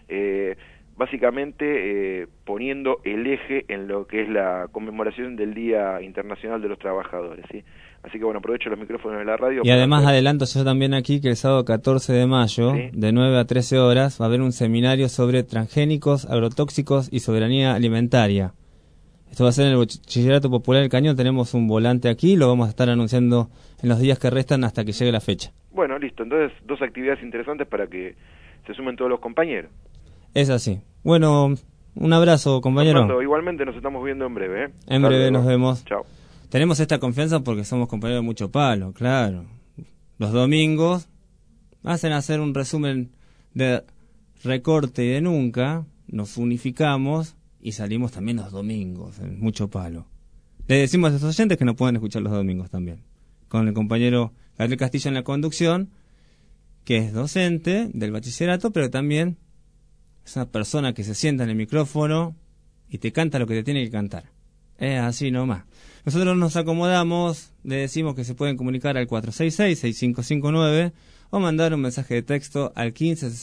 Speaker 2: básicamente poniendo el eje en lo que es la conmemoración del Día Internacional de los Trabajadores, ¿sí? Así que bueno, aprovecho los micrófonos de la radio.
Speaker 4: Y además adelanto yo también aquí que el sábado 14 de mayo, de 9 a 13 horas, va a haber un seminario sobre transgénicos, agrotóxicos y soberanía alimentaria. Esto va a ser en el Bachillerato Popular del Cañón, tenemos un volante aquí, lo vamos a estar anunciando en los días que restan hasta que llegue la fecha.
Speaker 2: Bueno, listo, entonces 2 actividades interesantes para que se sumen todos los compañeros.
Speaker 4: Es así. Bueno, un abrazo, compañero.
Speaker 2: Fernando, igualmente nos estamos viendo en breve.
Speaker 4: En breve nos vemos.
Speaker 2: Chao.
Speaker 4: Tenemos esta confianza porque somos compañeros de mucho palo, claro. Los domingos hacen hacer un resumen de Recorte y de Nunca, nos unificamos y salimos también los domingos, en mucho palo. Le decimos a los oyentes que nos pueden escuchar los domingos también, con el compañero Gabriel Castillo en la conducción, que es docente del bachillerato, pero también es una persona que se sienta en el micrófono y te canta lo que te tiene que cantar. Es así nomás. Nosotros nos acomodamos, le decimos que se pueden comunicar al 466-6559 o mandar un mensaje de texto al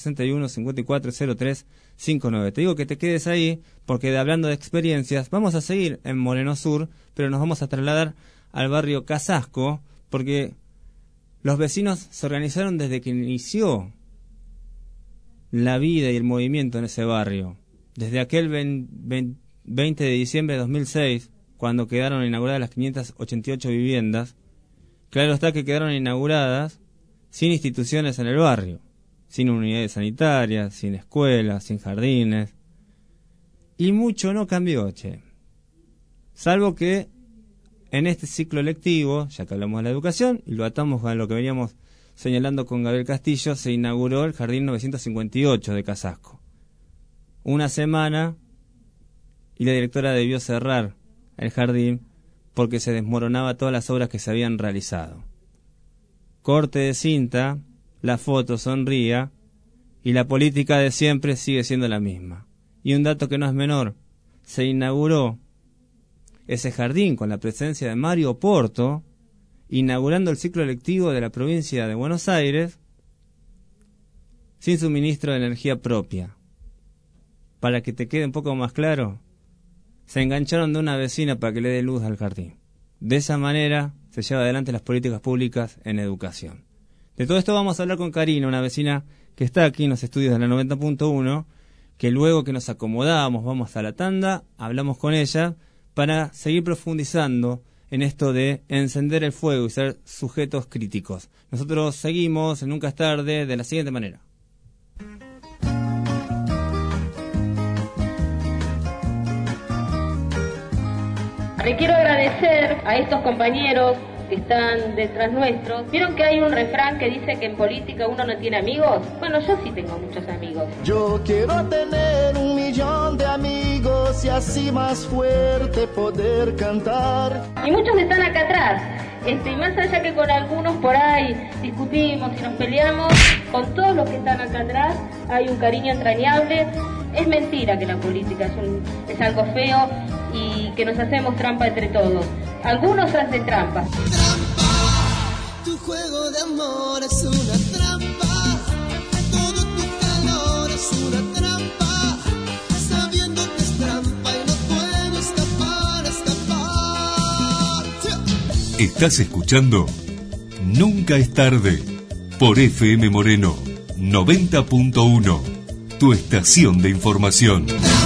Speaker 4: 1561-540359. Te digo que te quedes ahí porque hablando de experiencias, vamos a seguir en Moreno Sur, pero nos vamos a trasladar al barrio Casasco porque los vecinos se organizaron desde que inició la vida y el movimiento en ese barrio. Desde aquel 20 de diciembre de 2006, cuando quedaron inauguradas las 588 viviendas, claro está que quedaron inauguradas sin instituciones en el barrio, sin unidades sanitarias, sin escuelas, sin jardines. Y mucho no cambió, salvo que en este ciclo lectivo, ya que hablamos de la educación, y lo atamos a lo que veníamos señalando con Gabriel Castillo, se inauguró el Jardín 958 de Casasco. Una semana y la directora debió cerrar el jardín porque se desmoronaba todas las obras que se habían realizado. Corte de cinta, la foto sonría y la política de siempre sigue siendo la misma. Y un dato que no es menor, se inauguró ese jardín con la presencia de Mario Porto, inaugurando el ciclo lectivo de la provincia de Buenos Aires sin suministro de energía propia. Para que te quede un poco más claro, se engancharon de una vecina para que le dé luz al jardín. De esa manera se lleva adelante las políticas públicas en educación. De todo esto vamos a hablar con Karina, una vecina que está aquí en los estudios de la 90.1, que luego que nos acomodamos, vamos a la tanda, hablamos con ella para seguir profundizando en esto de encender el fuego y ser sujetos críticos. Nosotros seguimos en Nunca es Tarde de la siguiente manera.
Speaker 20: Le quiero agradecer a estos compañeros
Speaker 3: que están detrás nuestro. ¿Vieron que hay un refrán que dice que en política uno no tiene amigos? Bueno, yo sí tengo muchos amigos.
Speaker 5: Yo quiero tener 1.000.000 de amigos y así más fuerte poder cantar.
Speaker 3: Y muchos están acá atrás. Y más allá que con algunos por ahí discutimos y nos peleamos, con todos los que están acá atrás hay un cariño entrañable. Es mentira que la política es algo feo y que nos hacemos trampa entre todos. Algunos hacen trampa.
Speaker 8: Tu juego de amor es una trampa. Todo tu calor es una trampa. Sabiendo que es trampa y no puedo escapar.
Speaker 1: Estás escuchando Nunca es tarde por FM Moreno 90.1, tu estación de información.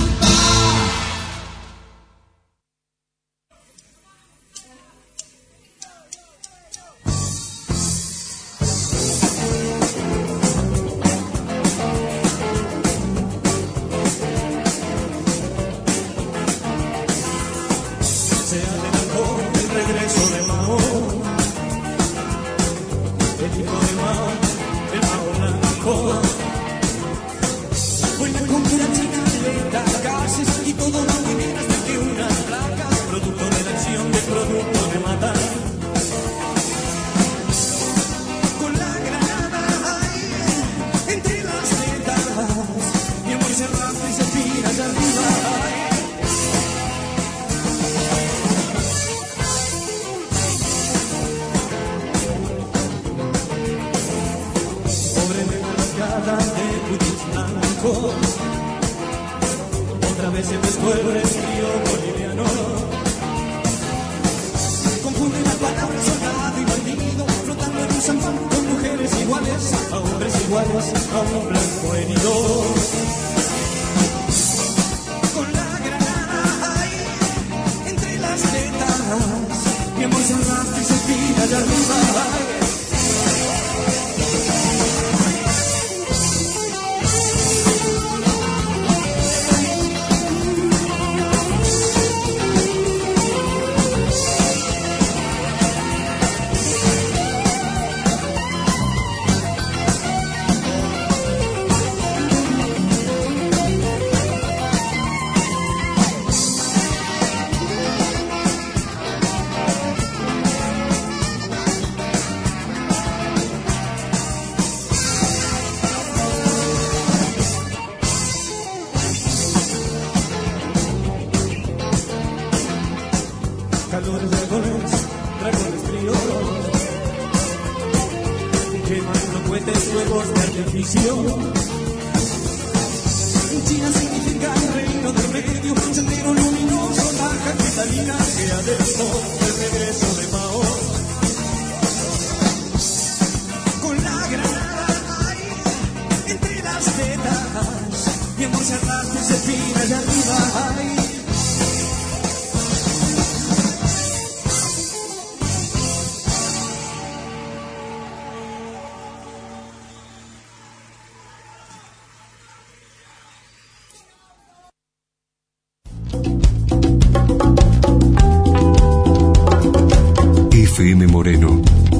Speaker 1: FM Moreno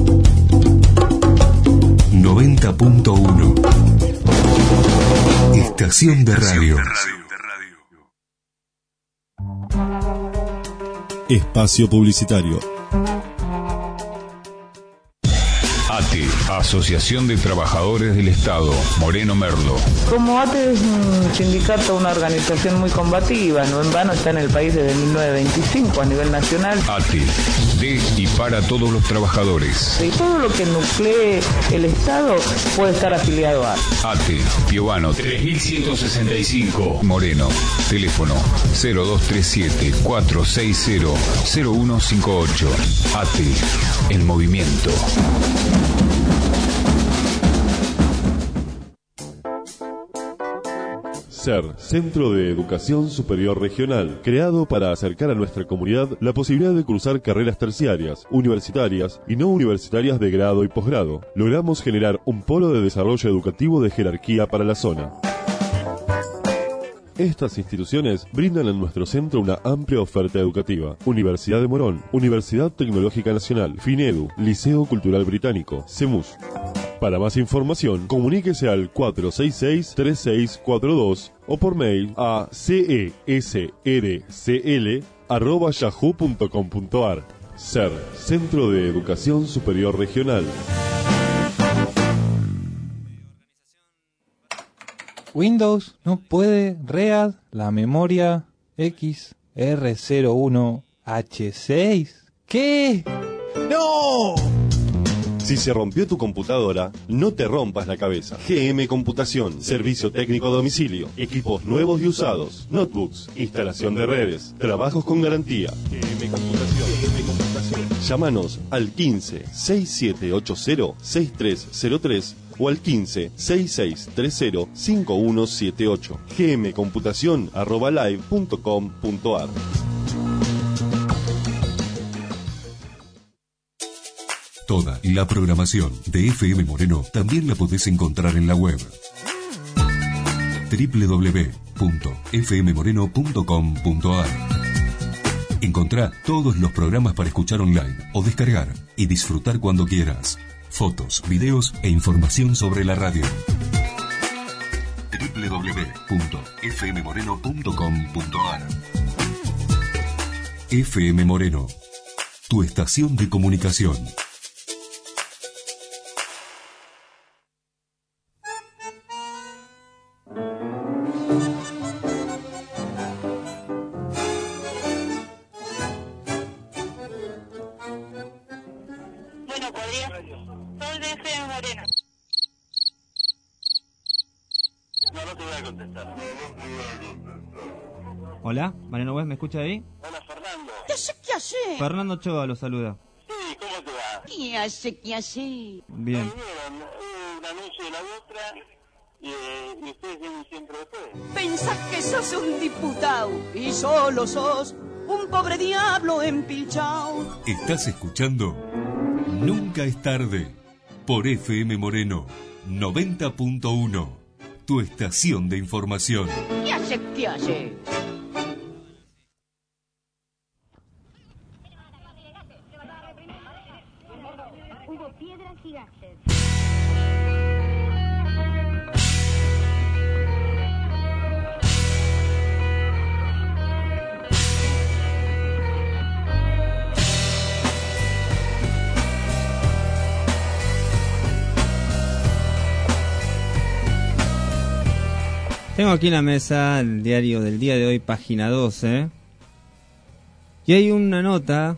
Speaker 1: 90.1, estación de radio.
Speaker 15: Espacio publicitario.
Speaker 6: ATE, Asociación de Trabajadores del Estado, Moreno Merlo.
Speaker 7: Como ATE es un sindicato, una organización muy combativa, no en vano está en el país desde 1925 a nivel nacional.
Speaker 6: ATE, de y para todos los trabajadores.
Speaker 7: Y todo lo que nuclee el Estado puede estar afiliado a
Speaker 6: ATE, Piovano 3165, Moreno. Teléfono 0237-460-0158. ATE, el movimiento.
Speaker 15: CER, Centro de Educación Superior Regional, creado para acercar a nuestra comunidad la posibilidad de cursar carreras terciarias, universitarias y no universitarias de grado y posgrado. Logramos generar un polo de desarrollo educativo de jerarquía para la zona. Estas instituciones brindan en nuestro centro una amplia oferta educativa. Universidad de Morón, Universidad Tecnológica Nacional, FINEDU, Liceo Cultural Británico, CEMUS. Para más información, comuníquese al 466-3642 o por mail a cesrcl@yahoo.com.ar. SER, Centro de Educación Superior Regional.
Speaker 10: Windows no puede READ la memoria XR01H6. ¿Qué? ¡No!
Speaker 15: Si se rompió tu computadora, no te rompas la cabeza. GM Computación, servicio técnico a domicilio, equipos nuevos y usados, notebooks, instalación de redes, trabajos con garantía. GM Computación. Llámanos al 15 6780 6303 o al 15 6630 5178. gmcomputacion@live.com.ar.
Speaker 1: Toda la programación de FM Moreno también la podés encontrar en la web www.fmmoreno.com.ar. Encontrá todos los programas para escuchar online o descargar y disfrutar cuando quieras. Fotos, videos e información sobre la radio. www.fmmoreno.com.ar. FM Moreno, tu estación de comunicación.
Speaker 4: Hola, Mariano West, ¿me escucha ahí?
Speaker 11: Hola, Fernando.
Speaker 12: ¿Qué hace?
Speaker 4: Fernando Ochoa lo saluda.
Speaker 11: Sí, ¿cómo te va?
Speaker 12: ¿Qué hace?
Speaker 4: Bien.
Speaker 11: Un anuncio de la otra y ustedes vienen siempre después.
Speaker 12: Pensás que sos un diputado y solo sos un pobre diablo empilchao.
Speaker 1: Estás escuchando Nunca es tarde por FM Moreno 90.1, tu estación de información.
Speaker 12: ¿Qué hace?
Speaker 18: Hubo piedras gigantes.
Speaker 4: Tengo aquí en la mesa el diario del día de hoy, página 12. Y hay una nota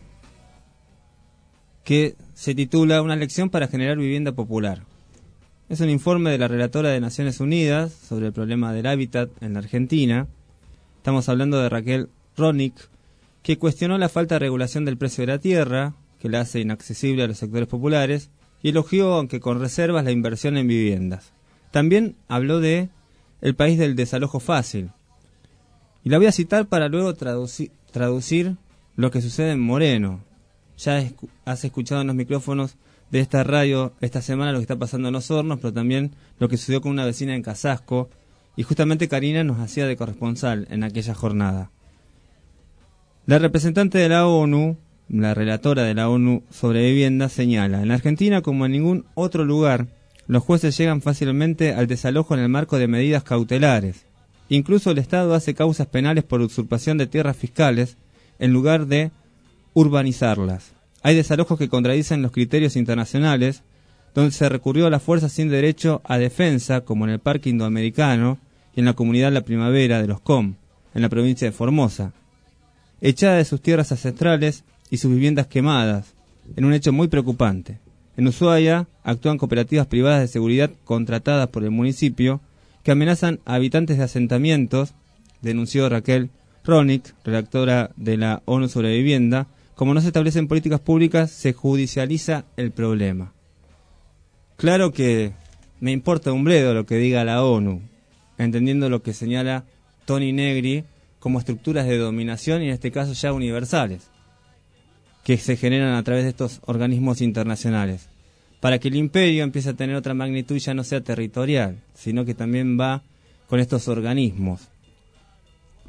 Speaker 4: que se titula Una lección para generar vivienda popular. Es un informe de la relatora de Naciones Unidas sobre el problema del hábitat en la Argentina. Estamos hablando de Raquel Ronick, que cuestionó la falta de regulación del precio de la tierra, que la hace inaccesible a los sectores populares, y elogió, aunque con reservas, la inversión en viviendas. También habló de el país del desalojo fácil. Y la voy a citar para luego traducir lo que sucede en Moreno. Ya has escuchado en los micrófonos de esta radio esta semana lo que está pasando en Los Hornos, pero también lo que sucedió con una vecina en Casasco, y justamente Karina nos hacía de corresponsal en aquella jornada. La representante de la ONU, la relatora de la ONU sobre vivienda, señala: en la Argentina, como en ningún otro lugar, los jueces llegan fácilmente al desalojo en el marco de medidas cautelares. Incluso el Estado hace causas penales por usurpación de tierras fiscales en lugar de urbanizarlas. Hay desalojos que contradicen los criterios internacionales, donde se recurrió a la fuerza sin derecho a defensa, como en el Parque Indoamericano y en la comunidad La Primavera de los COM, en la provincia de Formosa. Echada de sus tierras ancestrales y sus viviendas quemadas, en un hecho muy preocupante. En Ushuaia actúan cooperativas privadas de seguridad contratadas por el municipio que amenazan a habitantes de asentamientos, denunció Raquel Ronick, redactora de la ONU sobre vivienda. Como no se establecen políticas públicas, se judicializa el problema. Claro que me importa un bledo lo que diga la ONU, entendiendo lo que señala Tony Negri como estructuras de dominación, y en este caso ya universales, que se generan a través de estos organismos internacionales, para que el imperio empiece a tener otra magnitud y ya no sea territorial, sino que también va con estos organismos.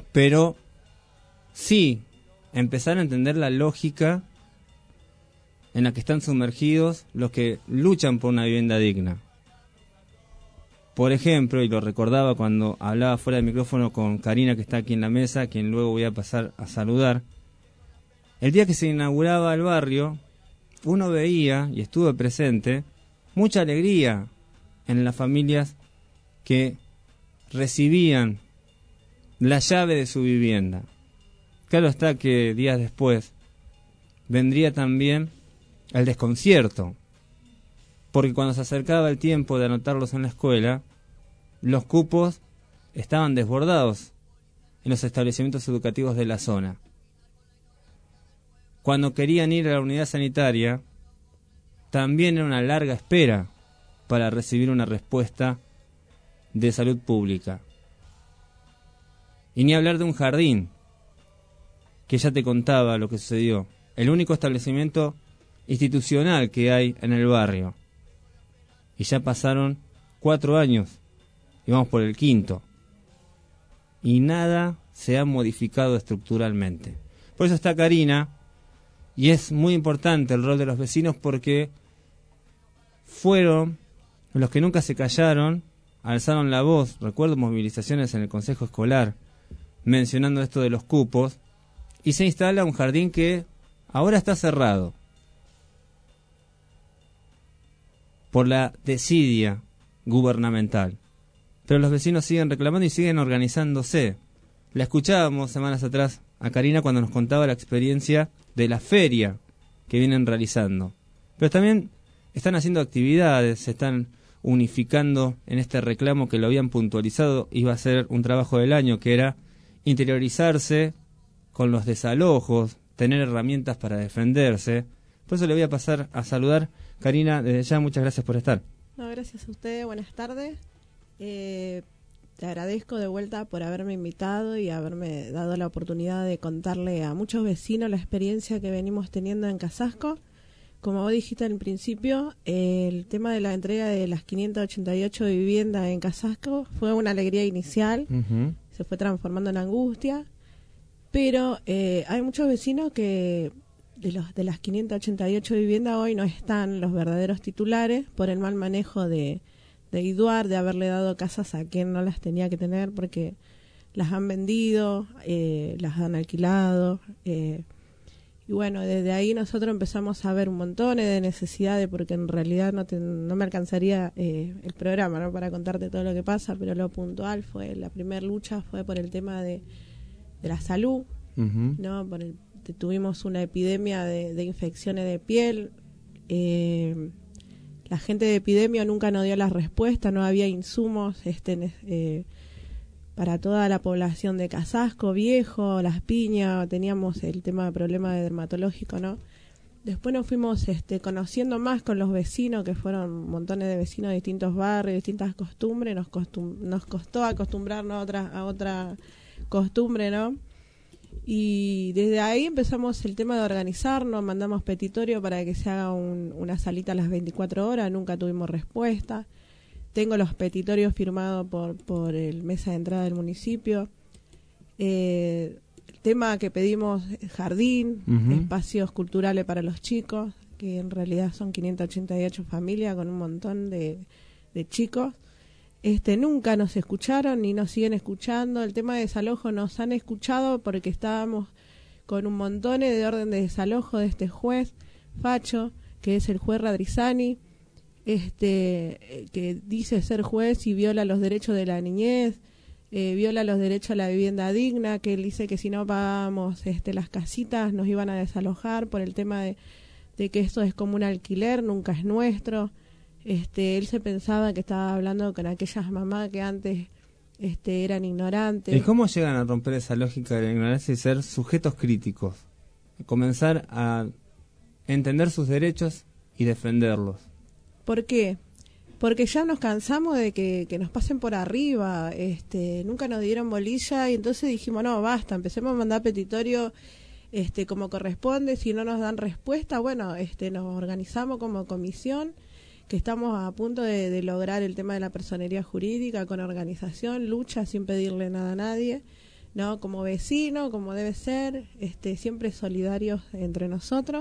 Speaker 4: pero sí empezar a entender la lógica en la que están sumergidos los que luchan por una vivienda digna. Por ejemplo, y lo recordaba cuando hablaba fuera del micrófono con Karina, que está aquí en la mesa, a quien luego voy a pasar a saludar, el día que se inauguraba el barrio, uno veía, y estuve presente, mucha alegría en las familias que recibían la llave de su vivienda. Claro está que días después vendría también el desconcierto, porque cuando se acercaba el tiempo de anotarlos en la escuela, los cupos estaban desbordados en los establecimientos educativos de la zona. Cuando querían ir a la unidad sanitaria, también era una larga espera para recibir una respuesta de salud pública. Y ni hablar de un jardín, que ya te contaba lo que sucedió. El único establecimiento institucional que hay en el barrio. Y ya pasaron 4 años y vamos por el 5º. Y nada se ha modificado estructuralmente. Por eso está Karina, y es muy importante el rol de los vecinos porque fueron los que nunca se callaron, alzaron la voz. Recuerdo movilizaciones en el Consejo Escolar mencionando esto de los cupos, y se instala un jardín que ahora está cerrado por la desidia gubernamental. Pero los vecinos siguen reclamando y siguen organizándose. La escuchábamos semanas atrás a Karina cuando nos contaba la experiencia de la feria que vienen realizando. Pero también están haciendo actividades, se están unificando en este reclamo que lo habían puntualizado, iba a ser un trabajo del año, que era interiorizarse con los desalojos, tener herramientas para defenderse. Por eso le voy a pasar a saludar. Karina, desde ya muchas gracias por estar.
Speaker 9: No, gracias a usted, buenas tardes. Te agradezco de vuelta por haberme invitado y haberme dado la oportunidad de contarle a muchos vecinos la experiencia que venimos teniendo en Casasco. Como vos dijiste al principio, el tema de la entrega de las 588 viviendas en Casasco fue una alegría inicial, se fue transformando en angustia, pero hay muchos vecinos que de las 588 viviendas hoy no están los verdaderos titulares por el mal manejo de Iduar, de haberle dado casas a quien no las tenía que tener porque las han vendido, las han alquilado, y bueno, desde ahí nosotros empezamos a ver un montón de necesidades, porque en realidad no me alcanzaría el programa, ¿no?, para contarte todo lo que pasa, pero lo puntual fue, la primera lucha fue por el tema de la salud, ¿no? Tuvimos una epidemia de infecciones de piel, la gente de epidemia nunca nos dio las respuestas, no había insumos para toda la población de Casasco, Viejo, Las Piñas, teníamos el tema de problema dermatológico, ¿no? Después nos fuimos conociendo más con los vecinos, que fueron montones de vecinos de distintos barrios, distintas costumbres, nos costó acostumbrarnos a otra costumbre, ¿no? Y desde ahí empezamos el tema de organizarnos, mandamos petitorio para que se haga una salita a las 24 horas, nunca tuvimos respuesta. Tengo los petitorios firmados por el mesa de entrada del municipio. El tema que pedimos, jardín, espacios culturales para los chicos, que en realidad son 588 familias con un montón de chicos. Nunca nos escucharon ni nos siguen escuchando. El tema de desalojo nos han escuchado porque estábamos con un montón de orden de desalojo de este juez Facho, que es el juez Radrizani, que dice ser juez y viola los derechos de la niñez, viola los derechos a la vivienda digna, que él dice que si no pagamos las casitas nos iban a desalojar por el tema de que esto es como un alquiler, nunca es nuestro. Él se pensaba que estaba hablando con aquellas mamás que antes eran ignorantes.
Speaker 4: ¿Y cómo llegan a romper esa lógica de la ignorancia y ser sujetos críticos? Comenzar a entender sus derechos y defenderlos.
Speaker 9: ¿Por qué? Porque ya nos cansamos de que nos pasen por arriba, nunca nos dieron bolilla y entonces dijimos, no, basta, empecemos a mandar petitorio como corresponde, si no nos dan respuesta, bueno, nos organizamos como comisión, que estamos a punto de lograr el tema de la personería jurídica con organización, lucha sin pedirle nada a nadie, ¿no? Como vecino, como debe ser, siempre solidarios entre nosotros.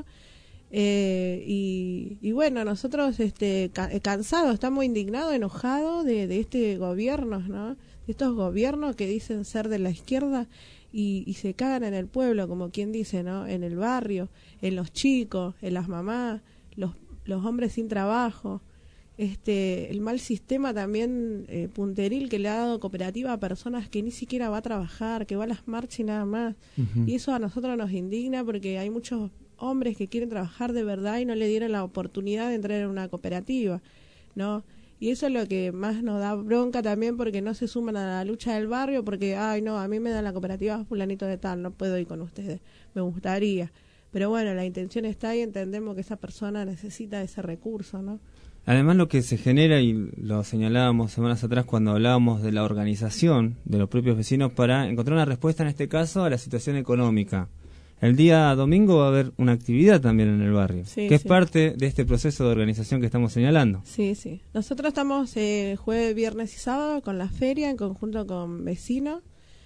Speaker 9: Y bueno, nosotros cansados, estamos indignados, enojados de este gobierno, ¿no? De estos gobiernos que dicen ser de la izquierda y se cagan en el pueblo, como quien dice, ¿no? En el barrio, en los chicos, en las mamás, los hombres sin trabajo. El mal sistema también punteril que le ha dado cooperativa a personas que ni siquiera va a trabajar, que va a las marchas y nada más. Y eso a nosotros nos indigna porque hay muchos hombres que quieren trabajar de verdad y no le dieron la oportunidad de entrar en una cooperativa, ¿no? Y eso es lo que más nos da bronca también, porque no se suman a la lucha del barrio, porque, ay, no, a mí me dan la cooperativa fulanito de tal, no puedo ir con ustedes, me gustaría. Pero bueno, la intención está ahí, entendemos que esa persona necesita ese recurso, ¿no?
Speaker 4: Además, lo que se genera, y lo señalábamos semanas atrás cuando hablábamos de la organización de los propios vecinos para encontrar una respuesta, en este caso, a la situación económica. El día domingo va a haber una actividad también en el barrio, que es parte de este proceso de organización que estamos señalando.
Speaker 9: Sí, sí. Nosotros estamos jueves, viernes y sábado con la feria en conjunto con vecinos.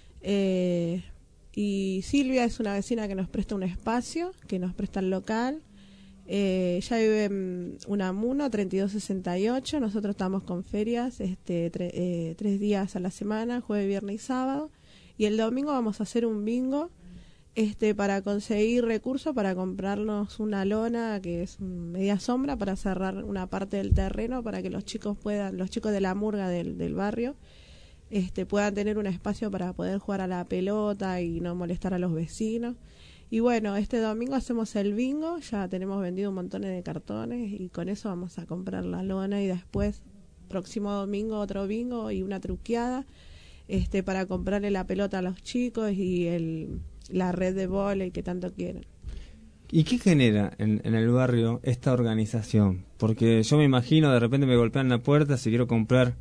Speaker 9: Y Silvia es una vecina que nos presta un espacio, que nos presta el local. Ella vive en Unamuno, 3268. Nosotros estamos con ferias 3 días a la semana, jueves, viernes y sábado. Y el domingo vamos a hacer un bingo para conseguir recursos para comprarnos una lona que es media sombra para cerrar una parte del terreno para que los chicos de la murga del barrio puedan tener un espacio para poder jugar a la pelota y no molestar a los vecinos. Y bueno, este domingo hacemos el bingo, ya tenemos vendido un montón de cartones y con eso vamos a comprar la lona y después próximo domingo otro bingo y una truqueada para comprarle la pelota a los chicos y la red de vóley que tanto quieren.
Speaker 4: ¿Y qué genera en el barrio esta organización? Porque yo me imagino, de repente me golpean la puerta si quiero comprar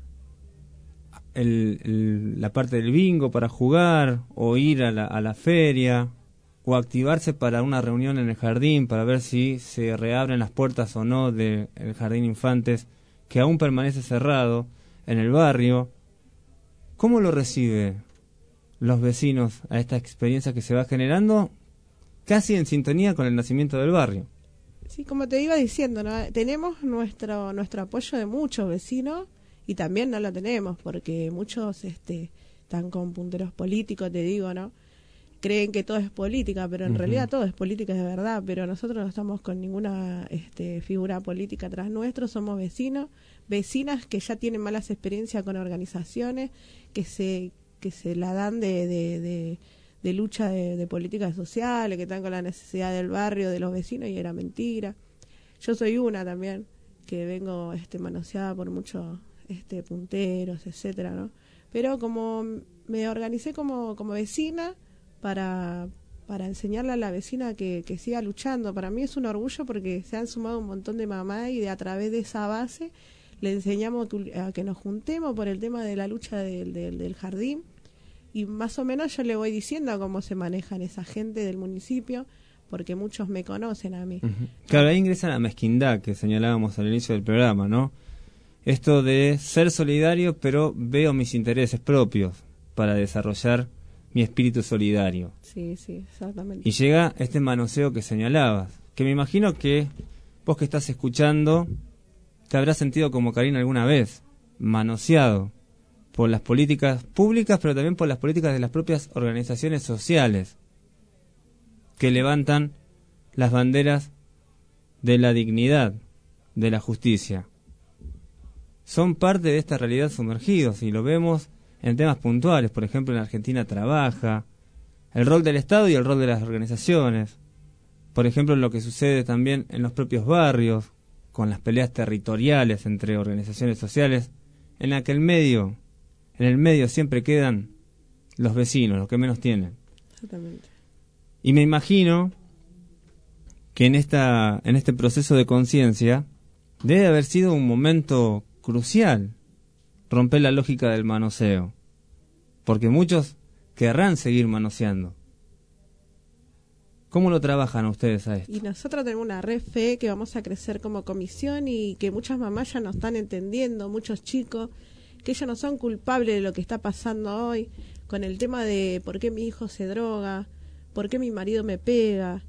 Speaker 4: la parte del bingo para jugar, o ir a la feria, o activarse para una reunión en el jardín para ver si se reabren las puertas o no del Jardín Infantes, que aún permanece cerrado en el barrio. ¿Cómo lo recibe los vecinos a esta experiencia que se va generando casi en sintonía con el nacimiento del barrio?
Speaker 9: Sí, como te iba diciendo, ¿no? Tenemos nuestro apoyo de muchos vecinos y también no lo tenemos porque muchos están con punteros políticos, te digo, ¿no? Creen que todo es política, pero en realidad todo es política de verdad, pero nosotros no estamos con ninguna figura política atrás nuestro, somos vecinos, vecinas que ya tienen malas experiencias con organizaciones que se la dan de lucha de políticas sociales, que están con la necesidad del barrio, de los vecinos, y era mentira. Yo soy una también, que vengo manoseada por muchos punteros, etcétera, ¿no? Pero como me organicé como vecina para enseñarle a la vecina que siga luchando, para mí es un orgullo porque se han sumado un montón de mamás y a través de esa base le enseñamos a que nos juntemos por el tema de la lucha del jardín, y más o menos yo le voy diciendo cómo se manejan esa gente del municipio, porque muchos me conocen a mí.
Speaker 4: Claro, ahí ingresa la mezquindad que señalábamos al inicio del programa, ¿no? Esto de ser solidario, pero veo mis intereses propios para desarrollar mi espíritu solidario.
Speaker 9: Sí, exactamente.
Speaker 4: Y llega este manoseo que señalabas, que me imagino que vos que estás escuchando te habrás sentido como Karina alguna vez, manoseado por las políticas públicas, pero también por las políticas de las propias organizaciones sociales, que levantan las banderas de la dignidad, de la justicia. Son parte de esta realidad sumergidos, y lo vemos en temas puntuales. Por ejemplo, en Argentina trabaja, el rol del Estado y el rol de las organizaciones. Por ejemplo, lo que sucede también en los propios barrios, con las peleas territoriales entre organizaciones sociales, en la que en el medio siempre quedan los vecinos, los que menos tienen.
Speaker 9: Exactamente.
Speaker 4: Y me imagino que en este proceso de conciencia debe haber sido un momento crucial romper la lógica del manoseo, porque muchos querrán seguir manoseando. ¿Cómo lo trabajan ustedes a esto?
Speaker 9: Y nosotros tenemos una re fe que vamos a crecer como comisión y que muchas mamás ya nos están entendiendo, muchos chicos, que ellos no son culpables de lo que está pasando hoy, con el tema de por qué mi hijo se droga, por qué mi marido me pega.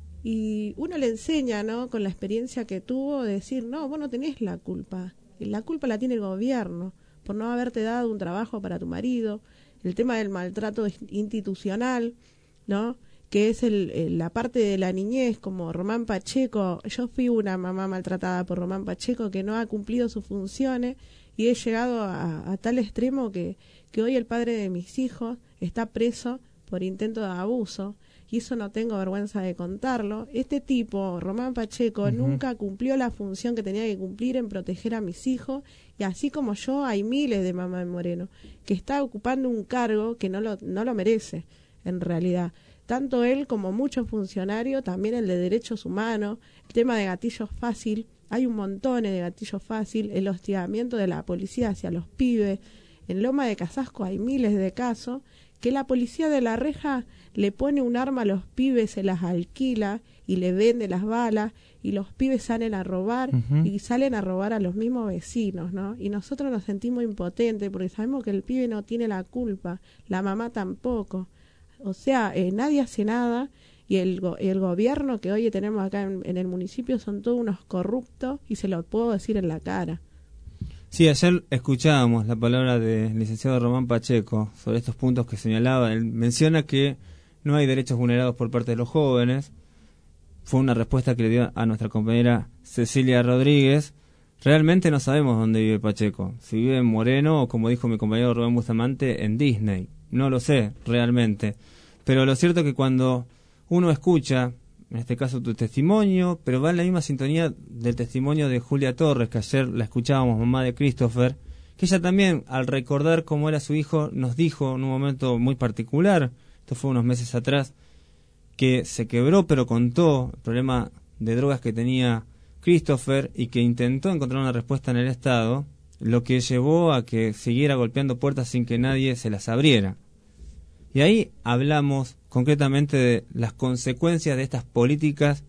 Speaker 9: Y uno le enseña, ¿no?, con la experiencia que tuvo, de decir, no, vos no tenés la culpa la tiene el gobierno por no haberte dado un trabajo para tu marido, el tema del maltrato institucional, ¿no?, que es la parte de la niñez, como Román Pacheco. Yo fui una mamá maltratada por Román Pacheco que no ha cumplido sus funciones y he llegado a tal extremo que hoy el padre de mis hijos está preso por intento de abuso, y eso no tengo vergüenza de contarlo. Este tipo, Román Pacheco, nunca cumplió la función que tenía que cumplir en proteger a mis hijos, y así como yo hay miles de mamás de Moreno que está ocupando un cargo que no lo merece, en realidad. Tanto él como muchos funcionarios, también el de derechos humanos, el tema de gatillos fácil, hay un montón de gatillos fácil, el hostigamiento de la policía hacia los pibes. En Loma de Casasco hay miles de casos que la policía de La Reja le pone un arma a los pibes, se las alquila y le vende las balas, y los pibes salen a robar, y salen a robar a los mismos vecinos, ¿no? Y nosotros nos sentimos impotentes porque sabemos que el pibe no tiene la culpa, la mamá tampoco. O sea, nadie hace nada, y el gobierno que hoy tenemos acá en el municipio son todos unos corruptos, y se lo puedo decir en la cara.
Speaker 4: Sí, ayer escuchábamos la palabra del licenciado Román Pacheco sobre estos puntos que señalaba. Él menciona que no hay derechos vulnerados por parte de los jóvenes. Fue una respuesta que le dio a nuestra compañera Cecilia Rodríguez. Realmente no sabemos dónde vive Pacheco. Si vive en Moreno o, como dijo mi compañero Rubén Bustamante, en Disney. No lo sé, realmente. Pero lo cierto es que cuando uno escucha, en este caso tu testimonio, pero va en la misma sintonía del testimonio de Julia Torres, que ayer la escuchábamos, mamá de Christopher, que ella también, al recordar cómo era su hijo, nos dijo en un momento muy particular, esto fue unos meses atrás, que se quebró, pero contó el problema de drogas que tenía Christopher y que intentó encontrar una respuesta en el Estado, lo que llevó a que siguiera golpeando puertas sin que nadie se las abriera. Y ahí hablamos concretamente de las consecuencias de estas políticas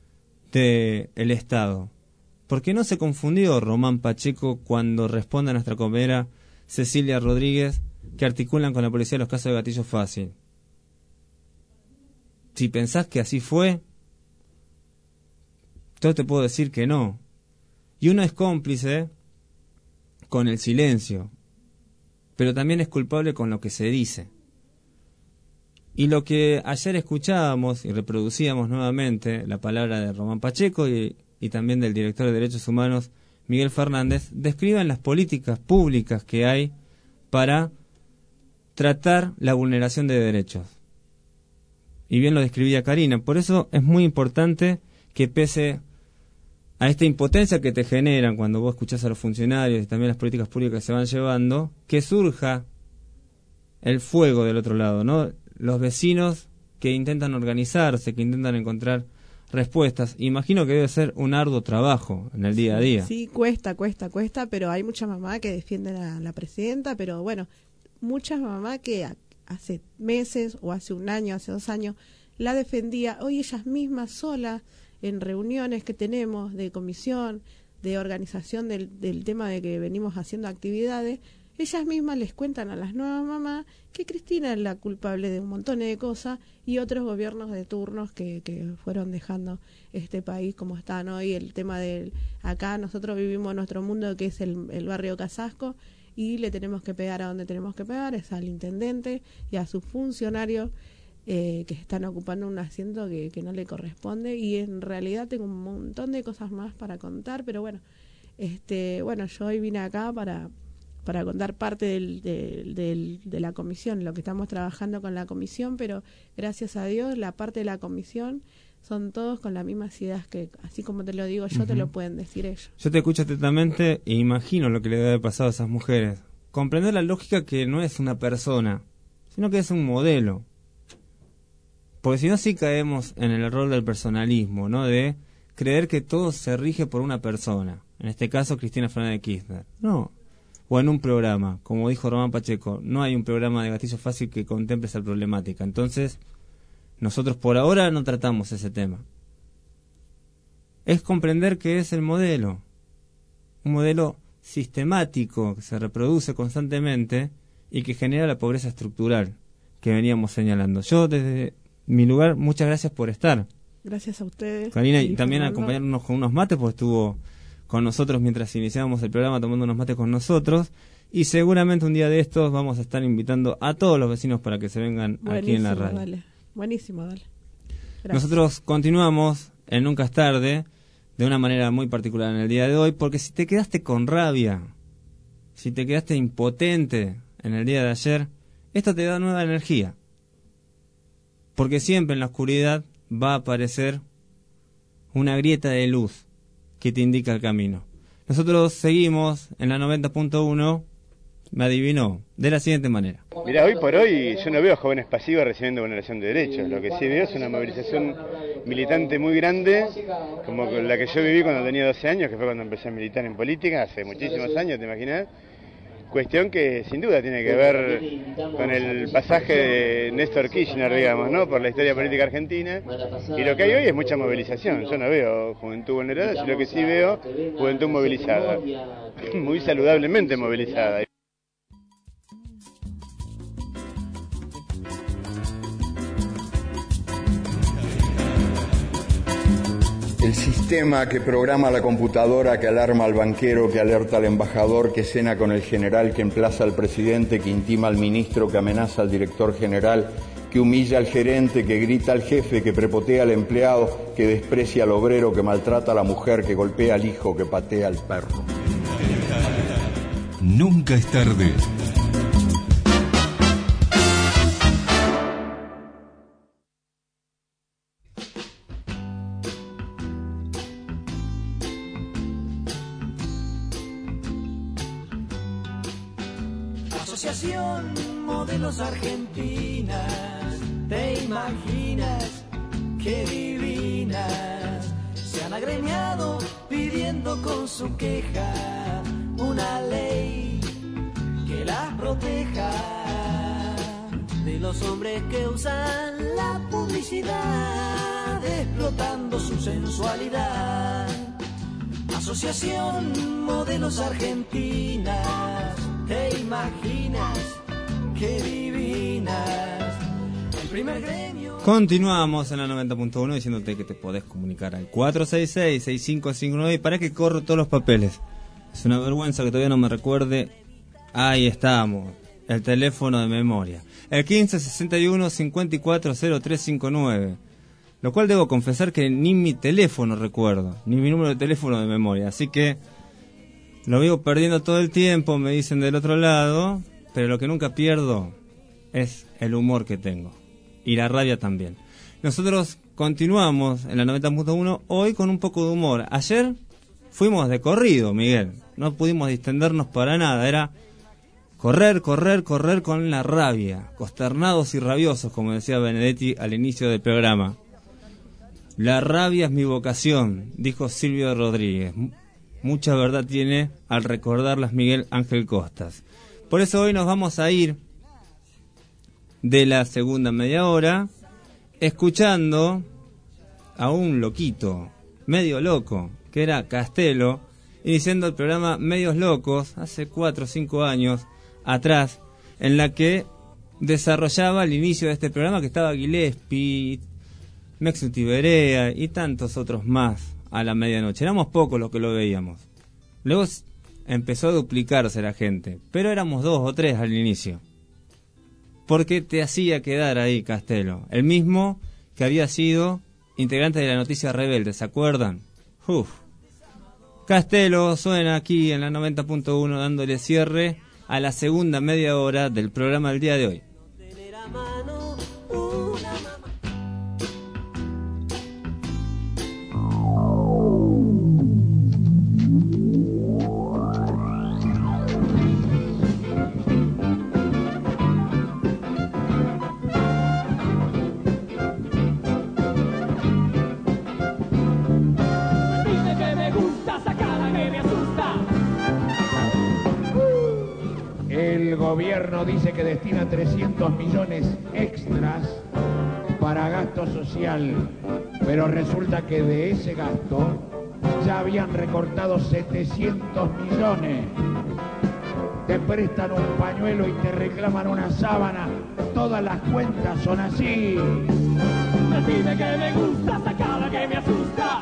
Speaker 4: del Estado. ¿Por qué no se confundió Román Pacheco cuando responde a nuestra compañera Cecilia Rodríguez que articulan con la policía los casos de gatillo fácil? Si pensás que así fue, yo te puedo decir que no. Y uno es cómplice con el silencio, pero también es culpable con lo que se dice. Y lo que ayer escuchábamos y reproducíamos nuevamente, la palabra de Román Pacheco y también del director de Derechos Humanos, Miguel Fernández, describen las políticas públicas que hay para tratar la vulneración de derechos. Y bien lo describía Karina. Por eso es muy importante que, pese a esta impotencia que te generan cuando vos escuchás a los funcionarios y también las políticas públicas que se van llevando, que surja el fuego del otro lado, ¿no? Los vecinos que intentan organizarse, que intentan encontrar respuestas. Imagino que debe ser un arduo trabajo en el día a día.
Speaker 9: Sí, cuesta, pero hay muchas mamás que defienden a la presidenta, pero bueno, muchas mamás que hace meses o hace un año, hace 2 años, la defendía. Hoy ellas mismas solas, en reuniones que tenemos de comisión, de organización del tema de que venimos haciendo actividades, ellas mismas les cuentan a las nuevas mamás que Cristina es la culpable de un montón de cosas y otros gobiernos de turnos que fueron dejando este país como está, ¿no? Y el tema del... Acá nosotros vivimos nuestro mundo, que es el barrio Casasco, y le tenemos que pegar a donde tenemos que pegar, es al intendente y a sus funcionarios que están ocupando un asiento que no le corresponde. Y en realidad tengo un montón de cosas más para contar, pero bueno, yo hoy vine acá para contar parte de la comisión, lo que estamos trabajando con la comisión, pero gracias a Dios la parte de la comisión son todos con las mismas ideas que, así como te lo digo yo, te lo pueden decir ellos.
Speaker 4: Yo te escucho atentamente e imagino lo que le debe haber pasado a esas mujeres. Comprender la lógica que no es una persona, sino que es un modelo. Porque si no, sí caemos en el error del personalismo, ¿no? De creer que todo se rige por una persona. En este caso, Cristina Fernández de Kirchner. No. O en un programa, como dijo Román Pacheco, no hay un programa de gatillo fácil que contemple esa problemática. Entonces, nosotros por ahora no tratamos ese tema. Es comprender que es el modelo, un modelo sistemático que se reproduce constantemente y que genera la pobreza estructural que veníamos señalando. Yo desde mi lugar, muchas gracias por estar.
Speaker 9: Gracias a ustedes.
Speaker 4: Karina, y también acompañarnos con unos mates, porque estuvo con nosotros mientras iniciábamos el programa tomando unos mates con nosotros, y seguramente un día de estos vamos a estar invitando a todos los vecinos para que se vengan aquí en la radio.
Speaker 9: Dale. Buenísimo, dale. Gracias.
Speaker 4: Nosotros continuamos en Nunca es Tarde de una manera muy particular en el día de hoy, porque si te quedaste con rabia, si te quedaste impotente en el día de ayer, esto te da nueva energía, porque siempre en la oscuridad va a aparecer una grieta de luz que te indica el camino. Nosotros seguimos en la 90.1, me adivinó, de la siguiente manera.
Speaker 13: Mirá, hoy por hoy yo no veo jóvenes pasivos recibiendo vulneración de derechos. Lo que sí veo es una movilización militante muy grande, como la que yo viví cuando tenía 12 años, que fue cuando empecé a militar en política, hace muchísimos años, ¿te imaginas? Cuestión que sin duda tiene que ver con el pasaje de Néstor Kirchner, digamos, ¿no? Por la historia política argentina. Y lo que hay hoy es mucha movilización. Yo no veo juventud vulnerada, sino lo que sí veo juventud movilizada. Muy saludablemente movilizada.
Speaker 14: El sistema que programa la computadora, que alarma al banquero, que alerta al embajador, que cena con el general, que emplaza al presidente, que intima al ministro, que amenaza al director general, que humilla al gerente, que grita al jefe, que prepotea al empleado, que desprecia al obrero, que maltrata a la mujer, que golpea al hijo, que patea al perro.
Speaker 1: Nunca es tarde.
Speaker 8: Asociación Modelos Argentinas, ¿te imaginas qué divinas? Se han agremiado pidiendo con su queja una ley que las proteja de los hombres que usan la publicidad, explotando su sensualidad. Asociación Modelos Argentinas, ¿te imaginas qué divinas? El primer gremio.
Speaker 4: Continuamos en la 90.1 diciéndote que te podés comunicar al 466-6559 y para que corro todos los papeles. Es una vergüenza que todavía no me recuerde. Ahí estamos, el teléfono de memoria. El 1561-540359. Lo cual debo confesar que ni mi teléfono recuerdo, ni mi número de teléfono de memoria. Así que lo vivo perdiendo todo el tiempo, me dicen del otro lado, pero lo que nunca pierdo es el humor que tengo. Y la rabia también. Nosotros continuamos en la 90.1 hoy con un poco de humor. Ayer fuimos de corrido, Miguel. No pudimos distendernos para nada. Era correr, correr, correr con la rabia. Consternados y rabiosos, como decía Benedetti al inicio del programa. La rabia es mi vocación, dijo Silvio Rodríguez. Mucha verdad tiene al recordarlas Miguel Ángel Costas. Por eso hoy nos vamos a ir de la segunda media hora escuchando a un loquito, medio loco, que era Castelo, iniciando el programa Medios Locos hace 4 o 5 años atrás, en la que desarrollaba el inicio de este programa, que estaba Gillespie, Mexu Tiberea y tantos otros más a la medianoche. Éramos pocos los que lo veíamos. Luego empezó a duplicarse la gente, pero éramos 2 o 3 al inicio. Porque te hacía quedar ahí Castelo, el mismo que había sido integrante de la Noticia Rebelde, ¿se acuerdan? Castelo suena aquí en la 90.1 dándole cierre a la segunda media hora del programa del día de hoy.
Speaker 16: El gobierno dice que destina 300 millones extras para gasto social, pero resulta que de ese gasto ya habían recortado 700 millones. te prestan un pañuelo y te reclaman una sábana. Todas las cuentas son así.
Speaker 17: Decime que me gusta, sacala que me asusta.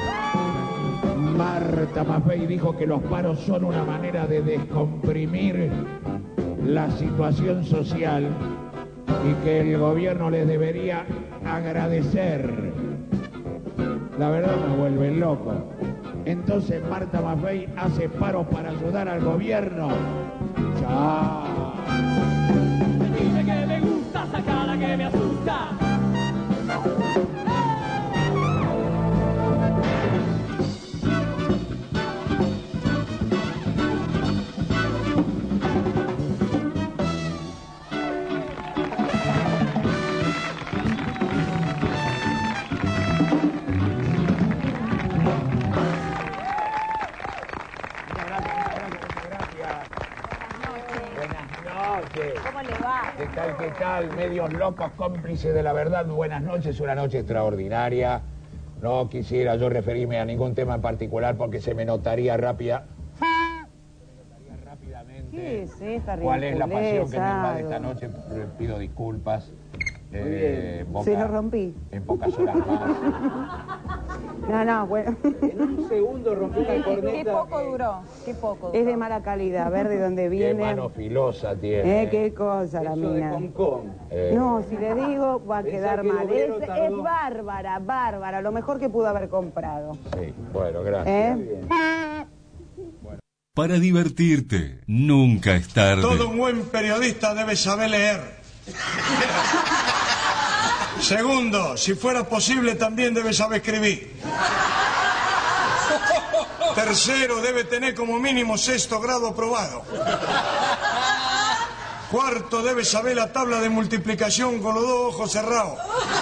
Speaker 16: Marta Maffei dijo que los paros son una manera de descomprimir la situación social y que el gobierno les debería agradecer. La verdad me vuelve loco. Entonces Marta Maffei hace paros para ayudar al gobierno. Chao.
Speaker 17: Dime que me gusta, sacala que me asusta.
Speaker 16: ¿Cómo le va? ¿Qué tal? Medios locos, cómplices de la verdad. Buenas noches, una noche extraordinaria. No quisiera yo referirme a ningún tema en particular porque se me notaría rápidamente cuál es la pasión que me invade esta noche. Pido disculpas.
Speaker 19: Se lo rompí.
Speaker 16: En pocas horas más.
Speaker 19: No, bueno.
Speaker 21: En un segundo rompí la corneta.
Speaker 19: Qué poco duró. Es de mala calidad, a ver de dónde viene.
Speaker 16: Qué mano filosa tiene.
Speaker 19: Qué cosa la mina.
Speaker 21: De
Speaker 19: no, si le digo va a quedar mal. Es bárbara. Lo mejor que pudo haber comprado.
Speaker 16: Sí, bueno, gracias.
Speaker 1: Para divertirte, nunca es tarde.
Speaker 23: Todo un buen periodista debe saber leer. Segundo, si fuera posible también debe saber escribir. Tercero, debe tener como mínimo 6º grado aprobado. Cuarto, debe saber la tabla de multiplicación con los 2 ojos cerrados.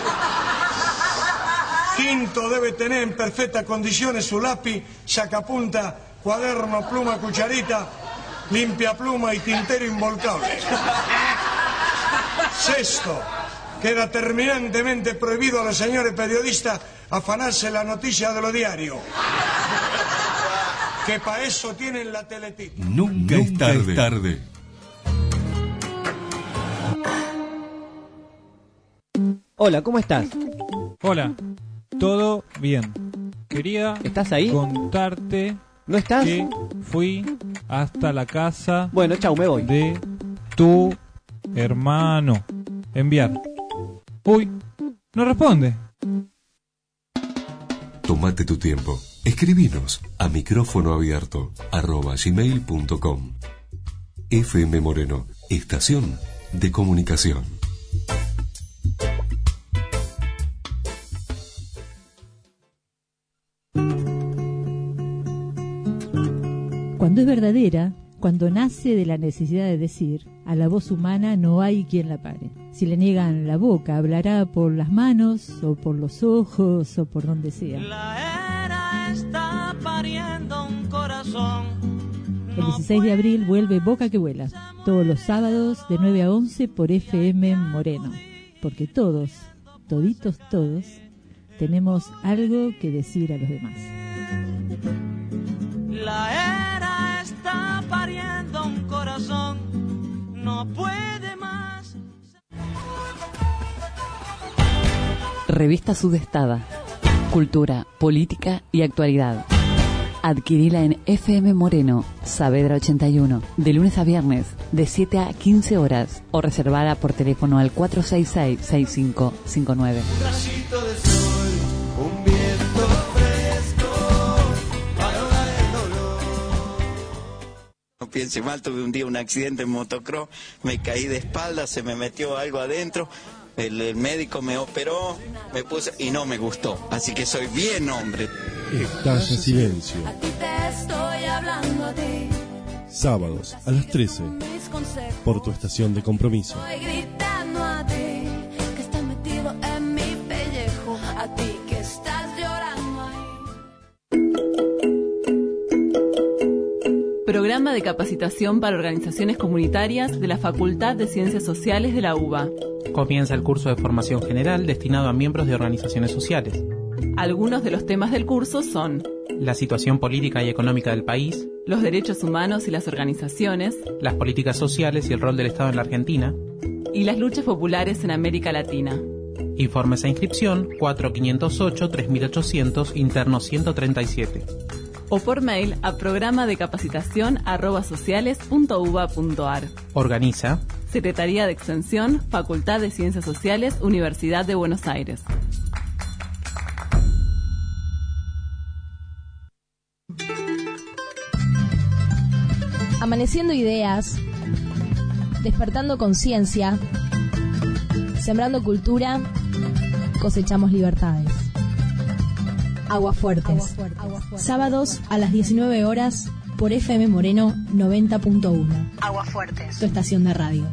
Speaker 23: Quinto, debe tener en perfectas condiciones su lápiz, sacapunta, cuaderno, pluma, cucharita, limpia pluma y tintero involcable. Sexto, queda terminantemente prohibido a los señores periodistas afanarse la noticia de los diarios. Que para eso tienen la teletita.
Speaker 1: Nunca es tarde.
Speaker 25: Hola, ¿cómo estás?
Speaker 10: Hola, todo bien.
Speaker 25: ¿Estás ahí?
Speaker 10: Contarte.
Speaker 25: ¿No estás?
Speaker 10: Que fui hasta la casa.
Speaker 25: Bueno, chau, me voy.
Speaker 10: De tu hermano. Enviar. Uy, no responde.
Speaker 1: Tómate tu tiempo. Escribinos a micrófonoabierto@gmail.com. FM Moreno, estación de comunicación.
Speaker 26: Cuando es verdadera, cuando nace de la necesidad de decir, a la voz humana no hay quien la pare. Si le niegan la boca, hablará por las manos, o por los ojos, o por donde sea.
Speaker 8: La era está pariendo un corazón.
Speaker 26: El 16 de abril vuelve Boca que Vuela, todos los sábados de 9 a 11 por FM Moreno. Porque todos, toditos todos, tenemos algo que decir a los demás.
Speaker 8: La era está pariendo un corazón, no puede más.
Speaker 22: Revista Sudestada. Cultura, política y actualidad. Adquirila en FM Moreno, Saavedra 81, de lunes a viernes, de 7 a 15 horas, o reservada por teléfono al 466-6559.
Speaker 8: Un rayito de sol, un viento fresco, para ahogar el dolor.
Speaker 27: No piense mal, tuve un día un accidente en motocross, me caí de espalda, se me metió algo adentro. El médico me operó, me puse y no me gustó. Así que soy bien hombre.
Speaker 15: Estalla silencio.
Speaker 8: A ti te estoy hablando a ti.
Speaker 15: Sábados a las 13. Por tu estación de compromiso.
Speaker 8: Estoy gritando a ti que estás metido en mi pellejo. A ti que estás llorando ahí.
Speaker 22: Programa de capacitación para organizaciones comunitarias de la Facultad de Ciencias Sociales de la UBA.
Speaker 28: Comienza el curso de formación general destinado a miembros de organizaciones sociales.
Speaker 22: Algunos de los temas del curso son
Speaker 28: la situación política y económica del país,
Speaker 22: los derechos humanos y las organizaciones,
Speaker 28: las políticas sociales y el rol del Estado en la Argentina,
Speaker 22: y las luchas populares en América Latina.
Speaker 28: Informes e inscripción 4508-3800, interno 137.
Speaker 22: O por mail a programadecapacitación@sociales.uba.ar.
Speaker 28: Organiza
Speaker 22: Secretaría de Extensión, Facultad de Ciencias Sociales, Universidad de Buenos Aires.
Speaker 2: Amaneciendo ideas, despertando conciencia, sembrando cultura, cosechamos libertades. Aguafuertes. Sábados a las 19 horas por FM Moreno 90.1.
Speaker 3: Aguafuertes.
Speaker 2: Tu estación de radio.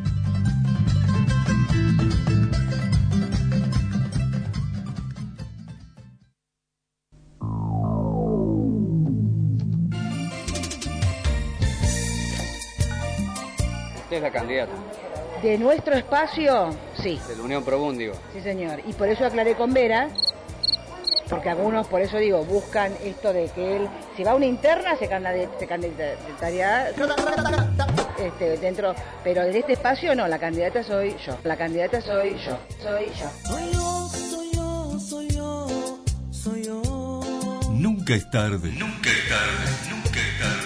Speaker 5: Usted es la candidata.
Speaker 6: De nuestro espacio, sí.
Speaker 5: De la Unión Probún, digo.
Speaker 6: Sí, señor. Y por eso aclaré con Vera, porque algunos, por eso digo, buscan esto de que él, si va a una interna, se candidataría dentro, pero de este espacio no, la candidata soy yo. La candidata soy yo. Soy yo.
Speaker 8: Soy yo, soy yo, soy yo, soy yo.
Speaker 1: Nunca es tarde. Nunca es tarde. Nunca es tarde.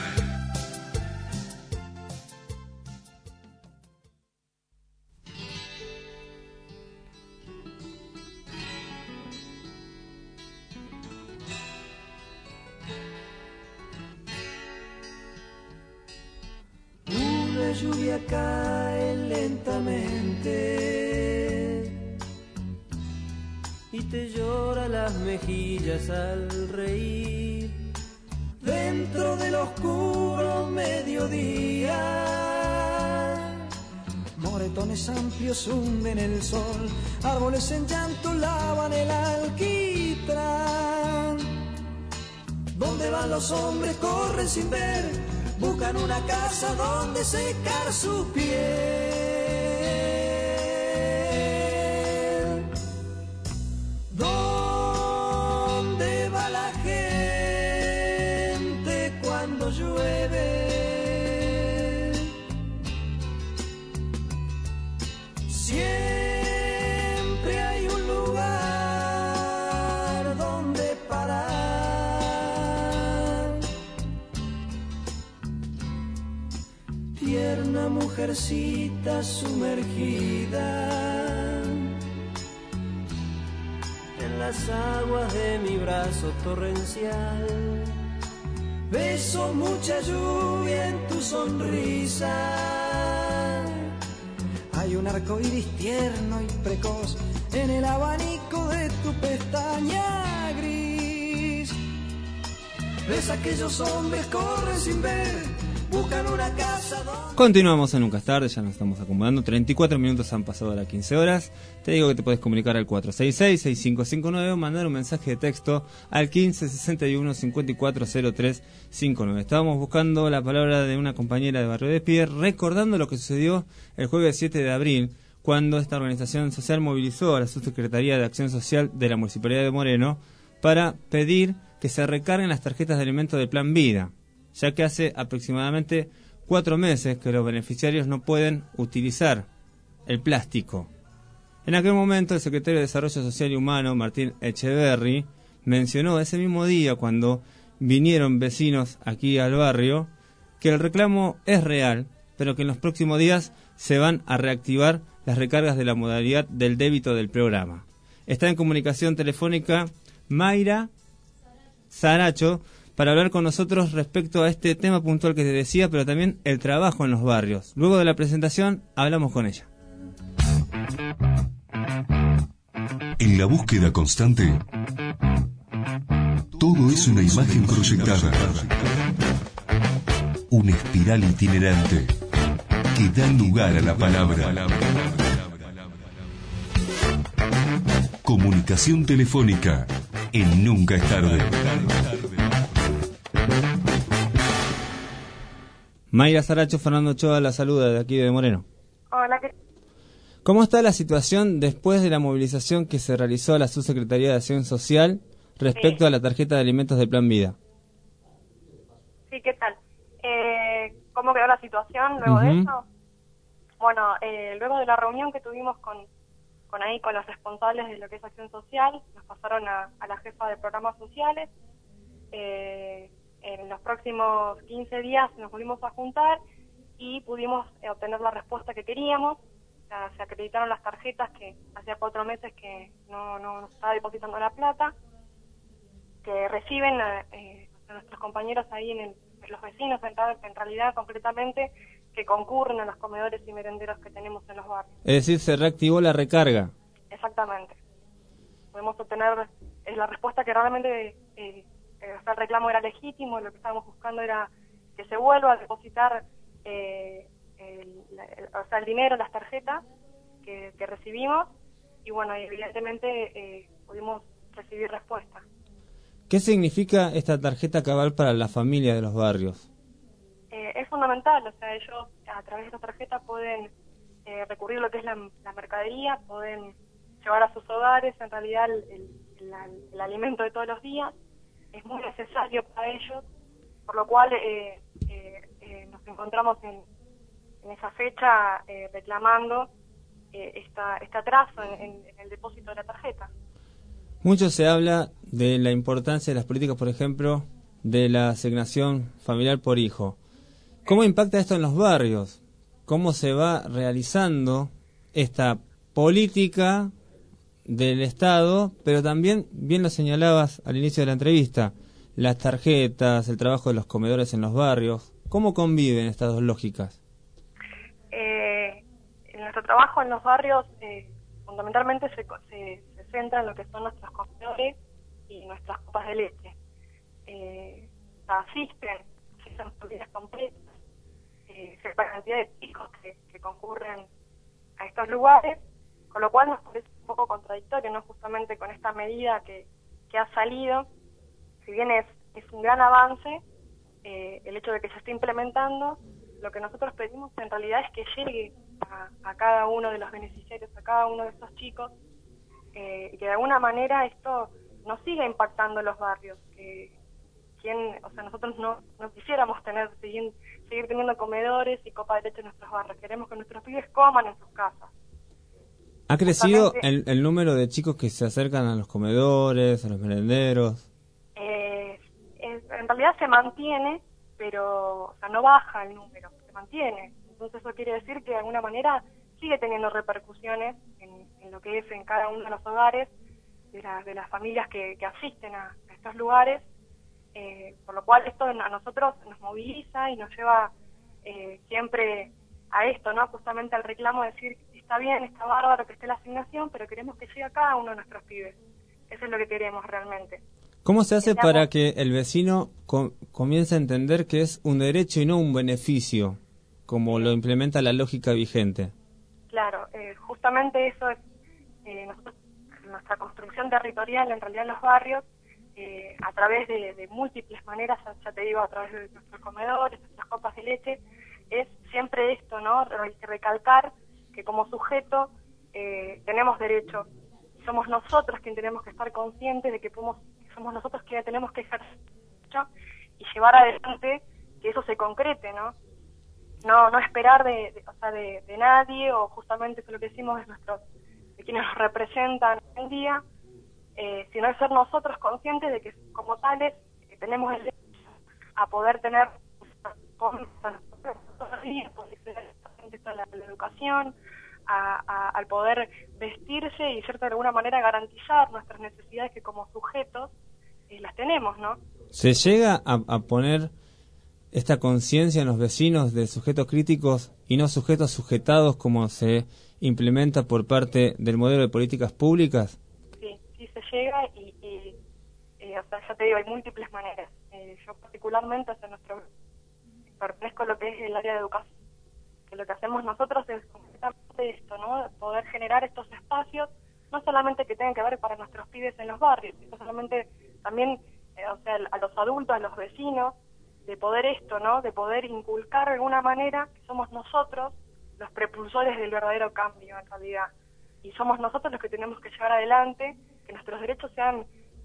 Speaker 8: Una lluvia cae lentamente y te llora las mejillas al reír. Dentro del oscuro mediodía, moretones amplios hunden el sol, árboles en llanto lavan el alquitrán. ¿Dónde van los hombres? Corren sin ver, buscan una casa donde secar su piel. ¿Dónde va la gente cuando llueve? Siempre hay un lugar donde parar. Tierna mujercita sumergida en las aguas de mi brazo torrencial. Beso mucha lluvia en tu sonrisa. Hay un arco iris tierno y precoz en el abanico de tu pestaña gris. Ves aquellos hombres corren sin ver, buscan una casa donde...
Speaker 4: Continuamos en Nunca es tarde, ya nos estamos acomodando. 34 minutos han pasado a las 15 horas. Te digo que te puedes comunicar al 466-6559 o mandar un mensaje de texto al 1561-540359. Estábamos buscando la palabra de una compañera de Barrio de Pie, recordando lo que sucedió el jueves 7 de abril, cuando esta organización social movilizó a la Subsecretaría de Acción Social de la Municipalidad de Moreno para pedir que se recarguen las tarjetas de alimentos del Plan Vida, ya que hace aproximadamente 4 meses que los beneficiarios no pueden utilizar el plástico. En aquel momento, el secretario de Desarrollo Social y Humano, Martín Echeverri, mencionó ese mismo día, cuando vinieron vecinos aquí al barrio, que el reclamo es real, pero que en los próximos días se van a reactivar las recargas de la modalidad del débito del programa. Está en comunicación telefónica Mayra Saracho para hablar con nosotros respecto a este tema puntual que te decía, pero también el trabajo en los barrios. Luego de la presentación, hablamos con ella.
Speaker 1: En la búsqueda constante, todo es una imagen proyectada. Una espiral itinerante que da lugar a la palabra. Comunicación telefónica en Nunca es tarde.
Speaker 4: Mayra Saracho, Fernando Ochoa la saluda de aquí de Moreno.
Speaker 7: Hola,
Speaker 4: ¿Cómo está la situación después de la movilización que se realizó a la Subsecretaría de Acción Social respecto a la tarjeta de alimentos del Plan Vida.
Speaker 3: Sí, ¿qué tal? ¿Cómo quedó la situación luego de eso? Bueno, luego de la reunión que tuvimos con los responsables de lo que es acción social, nos pasaron a la jefa de programas sociales. En los próximos 15 días nos volvimos a juntar y pudimos obtener la respuesta que queríamos. O sea, se acreditaron las tarjetas que hacía 4 meses que no nos estaba depositando la plata, que reciben a nuestros compañeros ahí en los vecinos, en realidad concretamente, que concurren a los comedores y merenderos que tenemos en los barrios.
Speaker 4: Es decir, se reactivó la recarga.
Speaker 3: Exactamente. Podemos obtener la respuesta que realmente el reclamo era legítimo, lo que estábamos buscando era que se vuelva a depositar el dinero, las tarjetas que recibimos, y bueno, evidentemente pudimos recibir respuesta.
Speaker 4: ¿Qué significa esta tarjeta cabal para la familia de los barrios?
Speaker 3: Es fundamental, o sea, ellos a través de esta tarjeta pueden recurrir a lo que es la mercadería, pueden llevar a sus hogares en realidad el alimento de todos los días. Es muy necesario para ellos, por lo cual nos encontramos en esa fecha reclamando este atraso en el depósito de la tarjeta.
Speaker 4: Mucho se habla de la importancia de las políticas, por ejemplo, de la asignación familiar por hijo. ¿Cómo impacta esto en los barrios? ¿Cómo se va realizando esta política del Estado? Pero también, bien lo señalabas al inicio de la entrevista, las tarjetas, el trabajo de los comedores en los barrios. ¿Cómo conviven estas dos lógicas?
Speaker 3: Nuestro trabajo en los barrios fundamentalmente se centra en lo que son nuestros comedores y nuestras copas de leche. Asisten familias completas, cierta cantidad de chicos que concurren a estos lugares, con lo cual nos parece un poco contradictorio, ¿no? Justamente con esta medida que ha salido, si bien es un gran avance, el hecho de que se esté implementando, lo que nosotros pedimos en realidad es que llegue a cada uno de los beneficiarios, a cada uno de estos chicos, y que de alguna manera esto no siga impactando los barrios, nosotros no quisiéramos seguir teniendo comedores y copa de leche en nuestros barrios, queremos que nuestros pibes coman en sus casas.
Speaker 4: ¿Ha crecido el número de chicos que se acercan a los comedores, a los merenderos?
Speaker 3: En realidad se mantiene, pero no baja el número, se mantiene. Entonces eso quiere decir que de alguna manera sigue teniendo repercusiones en lo que es en cada uno de los hogares de las familias que asisten a estos lugares, por lo cual esto a nosotros nos moviliza y nos lleva siempre a esto, ¿no? Justamente al reclamo de decir, está bien, está bárbaro que esté la asignación, pero queremos que llegue a cada uno de nuestros pibes. Eso es lo que queremos realmente.
Speaker 4: ¿Cómo se hace para que el vecino comience a entender que es un derecho y no un beneficio, como lo implementa la lógica vigente?
Speaker 3: Claro, justamente eso es nuestra construcción territorial en realidad en los barrios, a través de múltiples maneras, ya te digo, a través de nuestros comedores, nuestras copas de leche, es siempre esto, ¿no? Recalcar que como sujeto tenemos derecho. Somos nosotros quienes tenemos que estar conscientes de que somos nosotros quienes tenemos que ejercer y llevar adelante que eso se concrete, ¿no? No esperar de nadie, o justamente eso lo que decimos de quienes nos representan hoy en día, sino de ser nosotros conscientes de que como tales tenemos el derecho a poder tener la educación, al poder vestirse y de alguna manera garantizar nuestras necesidades que como sujetos las tenemos, ¿no?
Speaker 4: ¿Se llega a poner esta conciencia en los vecinos de sujetos críticos y no sujetos sujetados como se implementa por parte del modelo de políticas públicas?
Speaker 3: Sí se llega y ya te digo, hay múltiples maneras. Yo particularmente pertenezco a lo que es el área de educación, que lo que hacemos nosotros es completamente esto, ¿no? Poder generar estos espacios, no solamente que tengan que ver para nuestros pibes en los barrios, sino solamente también a los adultos, a los vecinos, de poder ¿no? De poder inculcar de alguna manera que somos nosotros los propulsores del verdadero cambio en realidad, y somos nosotros los que tenemos que llevar adelante que nuestros derechos sean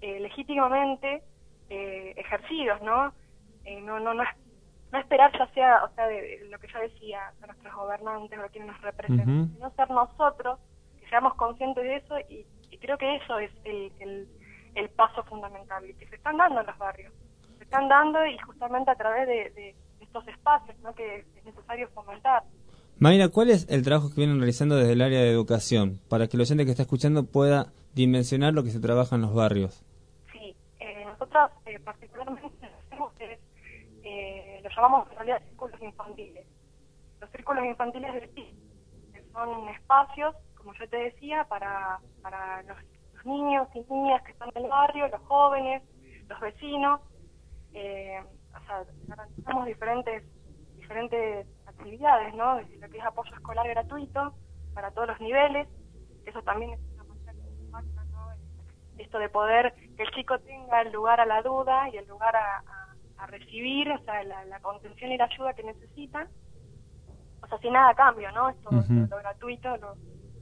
Speaker 3: legítimamente ejercidos, ¿no? No esperar ya sea, o sea, de lo que yo decía, de nuestros gobernantes o quienes nos representan, sino ser nosotros, que seamos conscientes de eso, y creo que eso es el paso fundamental, y que se están dando en los barrios. Se están dando, y justamente a través de estos espacios, ¿no?, que es necesario fomentar.
Speaker 4: Mayra, ¿cuál es el trabajo que vienen realizando desde el área de educación, para que el oyente que está escuchando pueda dimensionar lo que se trabaja en los barrios?
Speaker 3: Sí, nosotros particularmente hacemos lo llamamos en realidad círculos infantiles. Los círculos infantiles del PIB son espacios, como yo te decía, para los niños y niñas que están en el barrio, los jóvenes, los vecinos. O sea, garantizamos diferentes actividades, ¿no? Desde lo que es apoyo escolar gratuito para todos los niveles. Eso también es una manera que impacta, ¿no? Esto de poder que el chico tenga el lugar a la duda y el lugar a recibir, o sea, la contención y la ayuda que necesitan, o sea, sin nada a cambio, ¿no? Esto, lo gratuito, o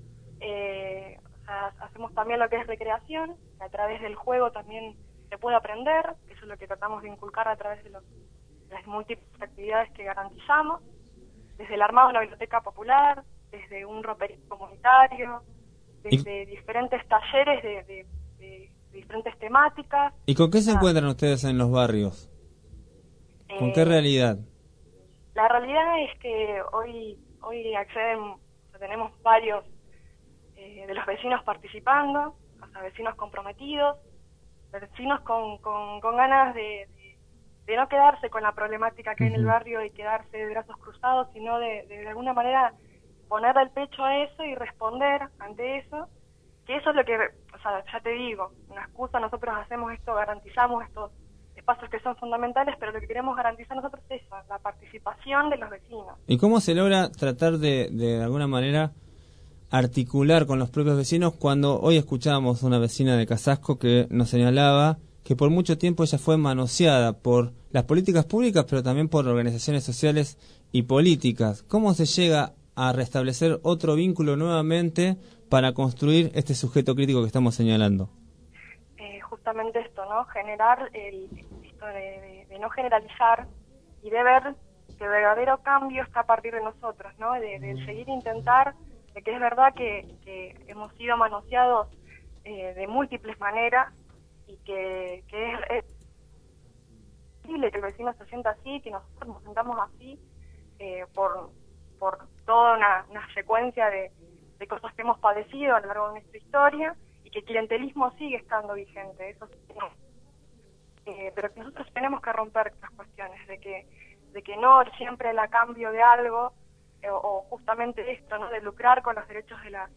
Speaker 3: sea, hacemos también lo que es recreación, que a través del juego también se puede aprender, eso es lo que tratamos de inculcar a través de las múltiples actividades que garantizamos, desde el armado de la biblioteca popular, desde un roperismo comunitario, desde diferentes talleres de diferentes temáticas.
Speaker 4: ¿Y con qué se encuentran ustedes en los barrios? ¿Con qué realidad?
Speaker 3: La realidad es que hoy acceden, o sea, tenemos varios de los vecinos participando, o sea, vecinos comprometidos, vecinos con ganas de no quedarse con la problemática que hay en el barrio y quedarse de brazos cruzados, sino de alguna manera poner el pecho a eso y responder ante eso, que eso es lo que, o sea, ya te digo, una excusa, nosotros hacemos esto, garantizamos estos espacios que son fundamentales, pero lo que queremos garantizar nosotros es eso, la participación de los vecinos.
Speaker 4: ¿Y cómo se logra tratar de alguna manera articular con los propios vecinos cuando hoy escuchábamos una vecina de Casasco que nos señalaba que por mucho tiempo ella fue manoseada por las políticas públicas, pero también por organizaciones sociales y políticas? ¿Cómo se llega a restablecer otro vínculo nuevamente para construir este sujeto crítico que estamos señalando?
Speaker 3: Justamente esto, ¿no? Generar esto de no generalizar y de ver que el verdadero cambio está a partir de nosotros, ¿no? De seguir intentar, de que es verdad que hemos sido manoseados de múltiples maneras, y que es posible que el vecino se sienta así, que nosotros nos sentamos así por toda una secuencia de cosas que hemos padecido a lo largo de nuestra historia, y que el clientelismo sigue estando vigente, eso sí, no. Pero que nosotros tenemos que romper estas cuestiones de que no siempre el cambio de algo o justamente esto, ¿no?, de lucrar con los derechos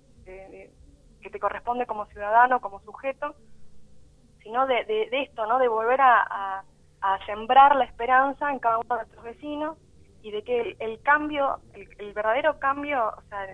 Speaker 3: que te corresponde como ciudadano, como sujeto, sino de esto, ¿no?, de volver a sembrar la esperanza en cada uno de nuestros vecinos, y de que el cambio, el verdadero cambio, o sea,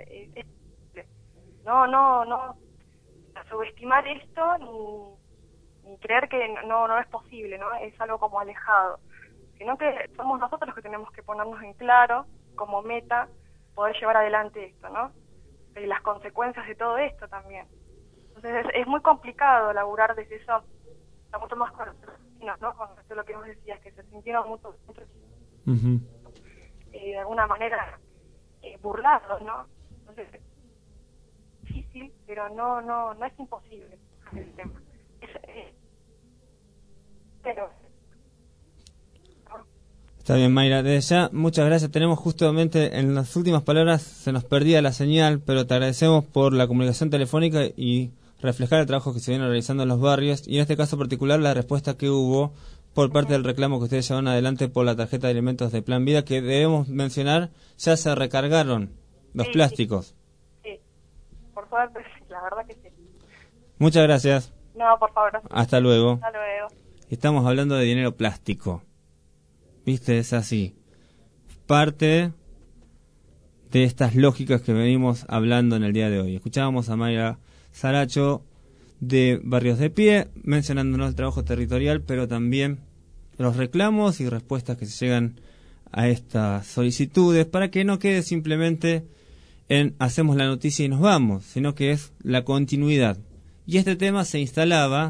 Speaker 3: no subestimar esto ni creer que no es posible, ¿no? Es algo como alejado, sino que somos nosotros los que tenemos que ponernos en claro como meta poder llevar adelante esto, ¿no? Y las consecuencias de todo esto también. Entonces es muy complicado laburar desde eso, mucho más con los vecinos, ¿no? Con esto lo que vos decías, que se sintieron mucho de alguna manera burlados, ¿no? Entonces difícil, pero no es imposible el tema. Pero
Speaker 4: está bien, Mayra, desde ya muchas gracias. Tenemos justamente en las últimas palabras, se nos perdía la señal, pero te agradecemos por la comunicación telefónica y reflejar el trabajo que se viene realizando en los barrios, y en este caso particular la respuesta que hubo por parte del reclamo que ustedes llevan adelante por la tarjeta de alimentos de Plan Vida, que debemos mencionar, ya se recargaron los plásticos.
Speaker 3: Sí, por suerte, la verdad que sí.
Speaker 4: Muchas gracias.
Speaker 3: No, por favor.
Speaker 4: Hasta luego.
Speaker 3: Hasta luego.
Speaker 4: Estamos hablando de dinero plástico. ¿Viste? Es así. Parte de estas lógicas que venimos hablando en el día de hoy. Escuchábamos a Mayra Saracho de Barrios de Pie, mencionándonos el trabajo territorial, pero también los reclamos y respuestas que se llegan a estas solicitudes, para que no quede simplemente en hacemos la noticia y nos vamos, sino que es la continuidad. Y este tema se instalaba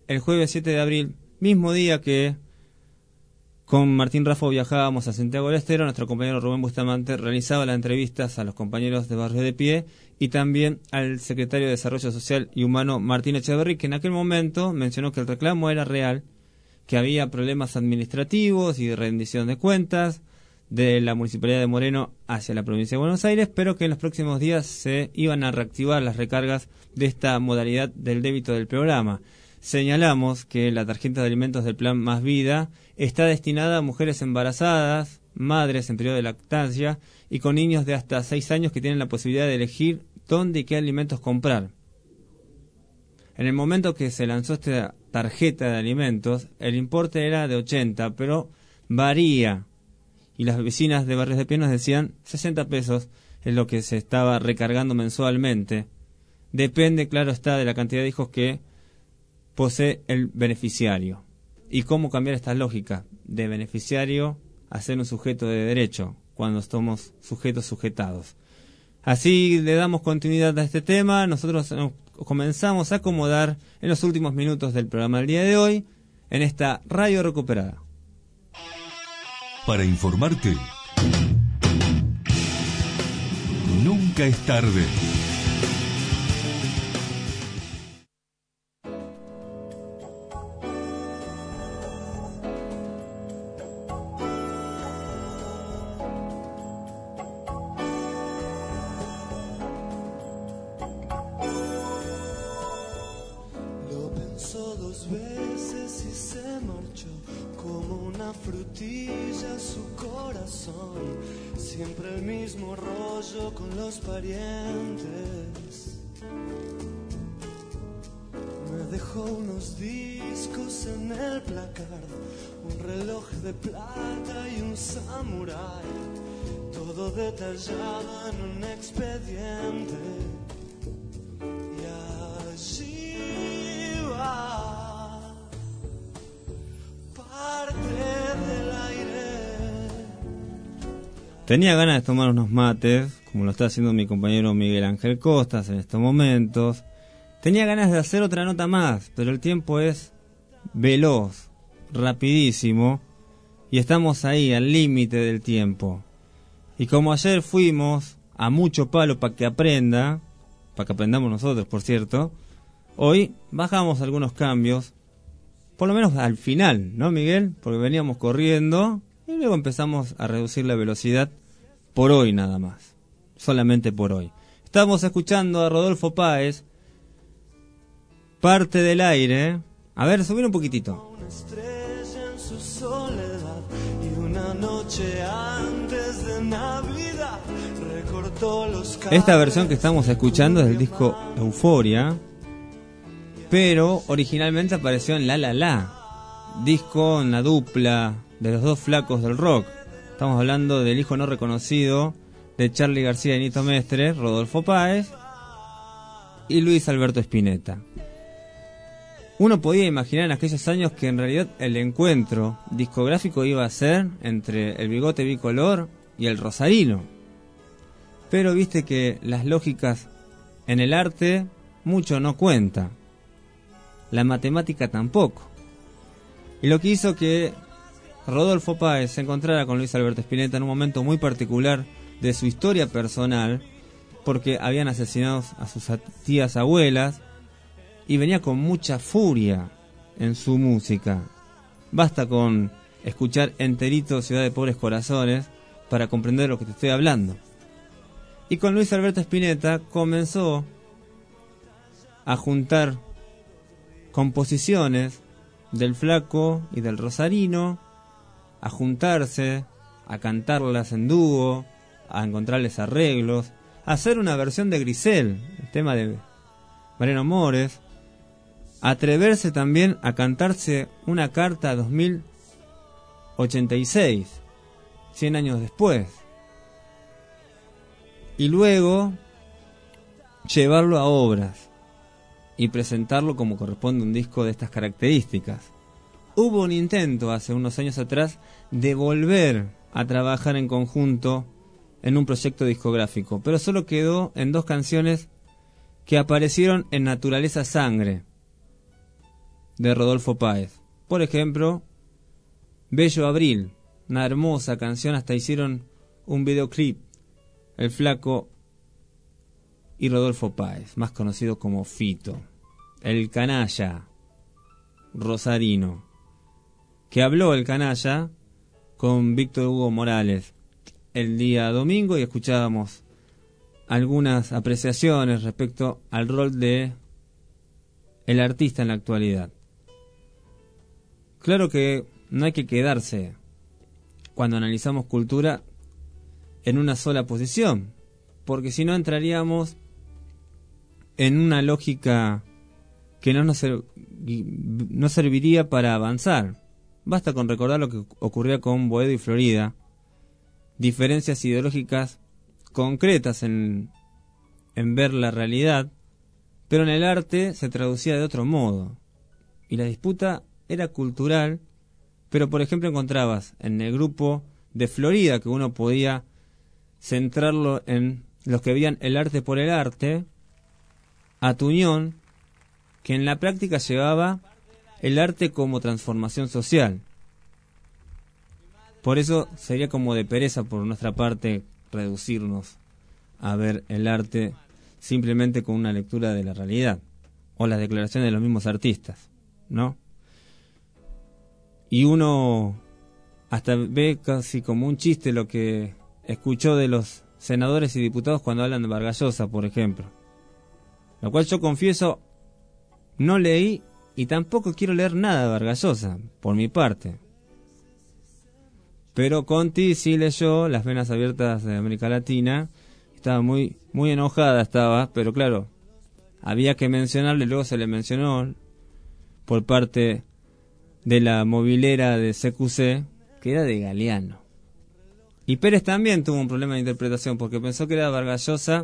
Speaker 4: el jueves 7 de abril, mismo día que con Martín Raffo viajábamos a Santiago del Estero, nuestro compañero Rubén Bustamante realizaba las entrevistas a los compañeros de Barrio de Pie y también al secretario de Desarrollo Social y Humano Martín Echeverri, que en aquel momento mencionó que el reclamo era real, que había problemas administrativos y de rendición de cuentas de la Municipalidad de Moreno hacia la provincia de Buenos Aires, pero que en los próximos días se iban a reactivar las recargas de esta modalidad del débito del programa. Señalamos que la tarjeta de alimentos del Plan Más Vida está destinada a mujeres embarazadas, madres en periodo de lactancia y con niños de hasta 6 años que tienen la posibilidad de elegir dónde y qué alimentos comprar. En el momento que se lanzó esta tarjeta de alimentos, el importe era de 80, pero varía. Y las vecinas de Barrios de Pie nos decían 60 pesos es lo que se estaba recargando mensualmente. Depende, claro está, de la cantidad de hijos que posee el beneficiario. ¿Y cómo cambiar esta lógica de beneficiario a ser un sujeto de derecho cuando somos sujetos sujetados? Así le damos continuidad a este tema. Nosotros comenzamos a acomodar en los últimos minutos del programa del día de hoy en esta radio recuperada.
Speaker 1: Para informarte, nunca es tarde.
Speaker 8: Siempre el mismo rollo con los parientes. Me dejó unos discos en el placar, un reloj de plata y un samurái, todo detallado en un expediente. Y allí va parte del aire.
Speaker 4: Tenía ganas de tomar unos mates, como lo está haciendo mi compañero Miguel Ángel Costas en estos momentos. Tenía ganas de hacer otra nota más, pero el tiempo es veloz, rapidísimo, y estamos ahí, al límite del tiempo. Y como ayer fuimos a mucho palo para que aprendamos nosotros, por cierto, hoy bajamos algunos cambios, por lo menos al final, ¿no, Miguel? Porque veníamos corriendo y luego empezamos a reducir la velocidad. Por hoy nada más, solamente por hoy. Estamos escuchando a Rodolfo Páez, Parte del Aire. A ver, subir un poquitito.
Speaker 8: Una estrella en su soledad y una noche antes de Navidad recortó los cables.
Speaker 4: Esta versión que estamos escuchando es del disco Euforia, pero originalmente apareció en La La La, disco en la dupla de los dos flacos del rock. Estamos hablando del hijo no reconocido de Charly García y Nito Mestre, Rodolfo Páez y Luis Alberto Spinetta. Uno podía imaginar en aquellos años que en realidad el encuentro discográfico iba a ser entre el Bigote Bicolor y el Rosarino. Pero viste que las lógicas en el arte mucho no cuenta. La matemática tampoco. Y lo que hizo que Rodolfo Páez se encontrara con Luis Alberto Spinetta en un momento muy particular de su historia personal, porque habían asesinado a sus tías abuelas y venía con mucha furia en su música. Basta con escuchar enterito Ciudad de Pobres Corazones para comprender lo que te estoy hablando. Y con Luis Alberto Spinetta comenzó a juntar composiciones del Flaco y del Rosarino, a juntarse, a cantarlas en dúo, a encontrarles arreglos, a hacer una versión de Grisel, el tema de Mariano Mores, a atreverse también a cantarse una carta 2086, 100 años después, y luego llevarlo a obras y presentarlo como corresponde a un disco de estas características. Hubo un intento hace unos años atrás de volver a trabajar en conjunto en un proyecto discográfico, pero solo quedó en 2 canciones que aparecieron en Naturaleza Sangre, de Rodolfo Páez. Por ejemplo, Bello Abril, una hermosa canción, hasta hicieron un videoclip, el Flaco y Rodolfo Páez, más conocido como Fito, el canalla rosarino, que habló el canalla con Víctor Hugo Morales el día domingo y escuchábamos algunas apreciaciones respecto al rol de el artista en la actualidad. Claro que no hay que quedarse, cuando analizamos cultura, en una sola posición, porque si no entraríamos en una lógica que no serviría para avanzar. Basta con recordar lo que ocurría con Boedo y Florida, diferencias ideológicas concretas en ver la realidad, pero en el arte se traducía de otro modo, y la disputa era cultural, pero por ejemplo encontrabas en el grupo de Florida, que uno podía centrarlo en los que veían el arte por el arte, a Tuñón, que en la práctica llevaba el arte como transformación social. Por eso sería como de pereza por nuestra parte reducirnos a ver el arte simplemente con una lectura de la realidad o las declaraciones de los mismos artistas, ¿no? Y uno hasta ve casi como un chiste lo que escuchó de los senadores y diputados cuando hablan de Vargas Llosa, por ejemplo. Lo cual yo confieso, no leí y tampoco quiero leer nada de Vargas Llosa, por mi parte. Pero Conti sí leyó Las Venas Abiertas de América Latina. Estaba muy enojada, pero claro, había que mencionarle, luego se le mencionó por parte de la movilera de CQC, que era de Galeano. Y Pérez también tuvo un problema de interpretación, porque pensó que era Vargas Llosa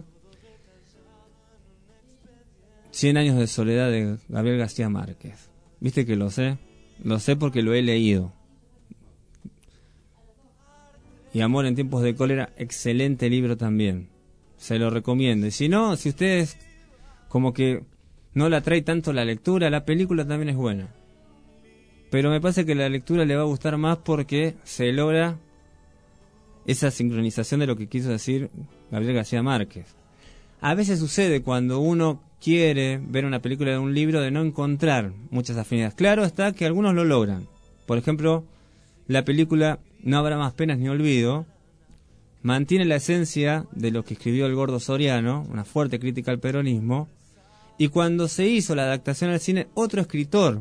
Speaker 4: 100 años de soledad de Gabriel García Márquez. ¿Viste que lo sé? Lo sé porque lo he leído. Y Amor en tiempos de cólera, excelente libro también. Se lo recomiendo. Y si no, si ustedes como que no la trae tanto la lectura, la película también es buena. Pero me parece que la lectura le va a gustar más porque se logra esa sincronización de lo que quiso decir Gabriel García Márquez. A veces sucede cuando uno quiere ver una película de un libro de no encontrar muchas afinidades. Claro está que algunos lo logran. Por ejemplo, la película No habrá más penas ni olvido mantiene la esencia de lo que escribió el Gordo Soriano, una fuerte crítica al peronismo, y cuando se hizo la adaptación al cine, otro escritor,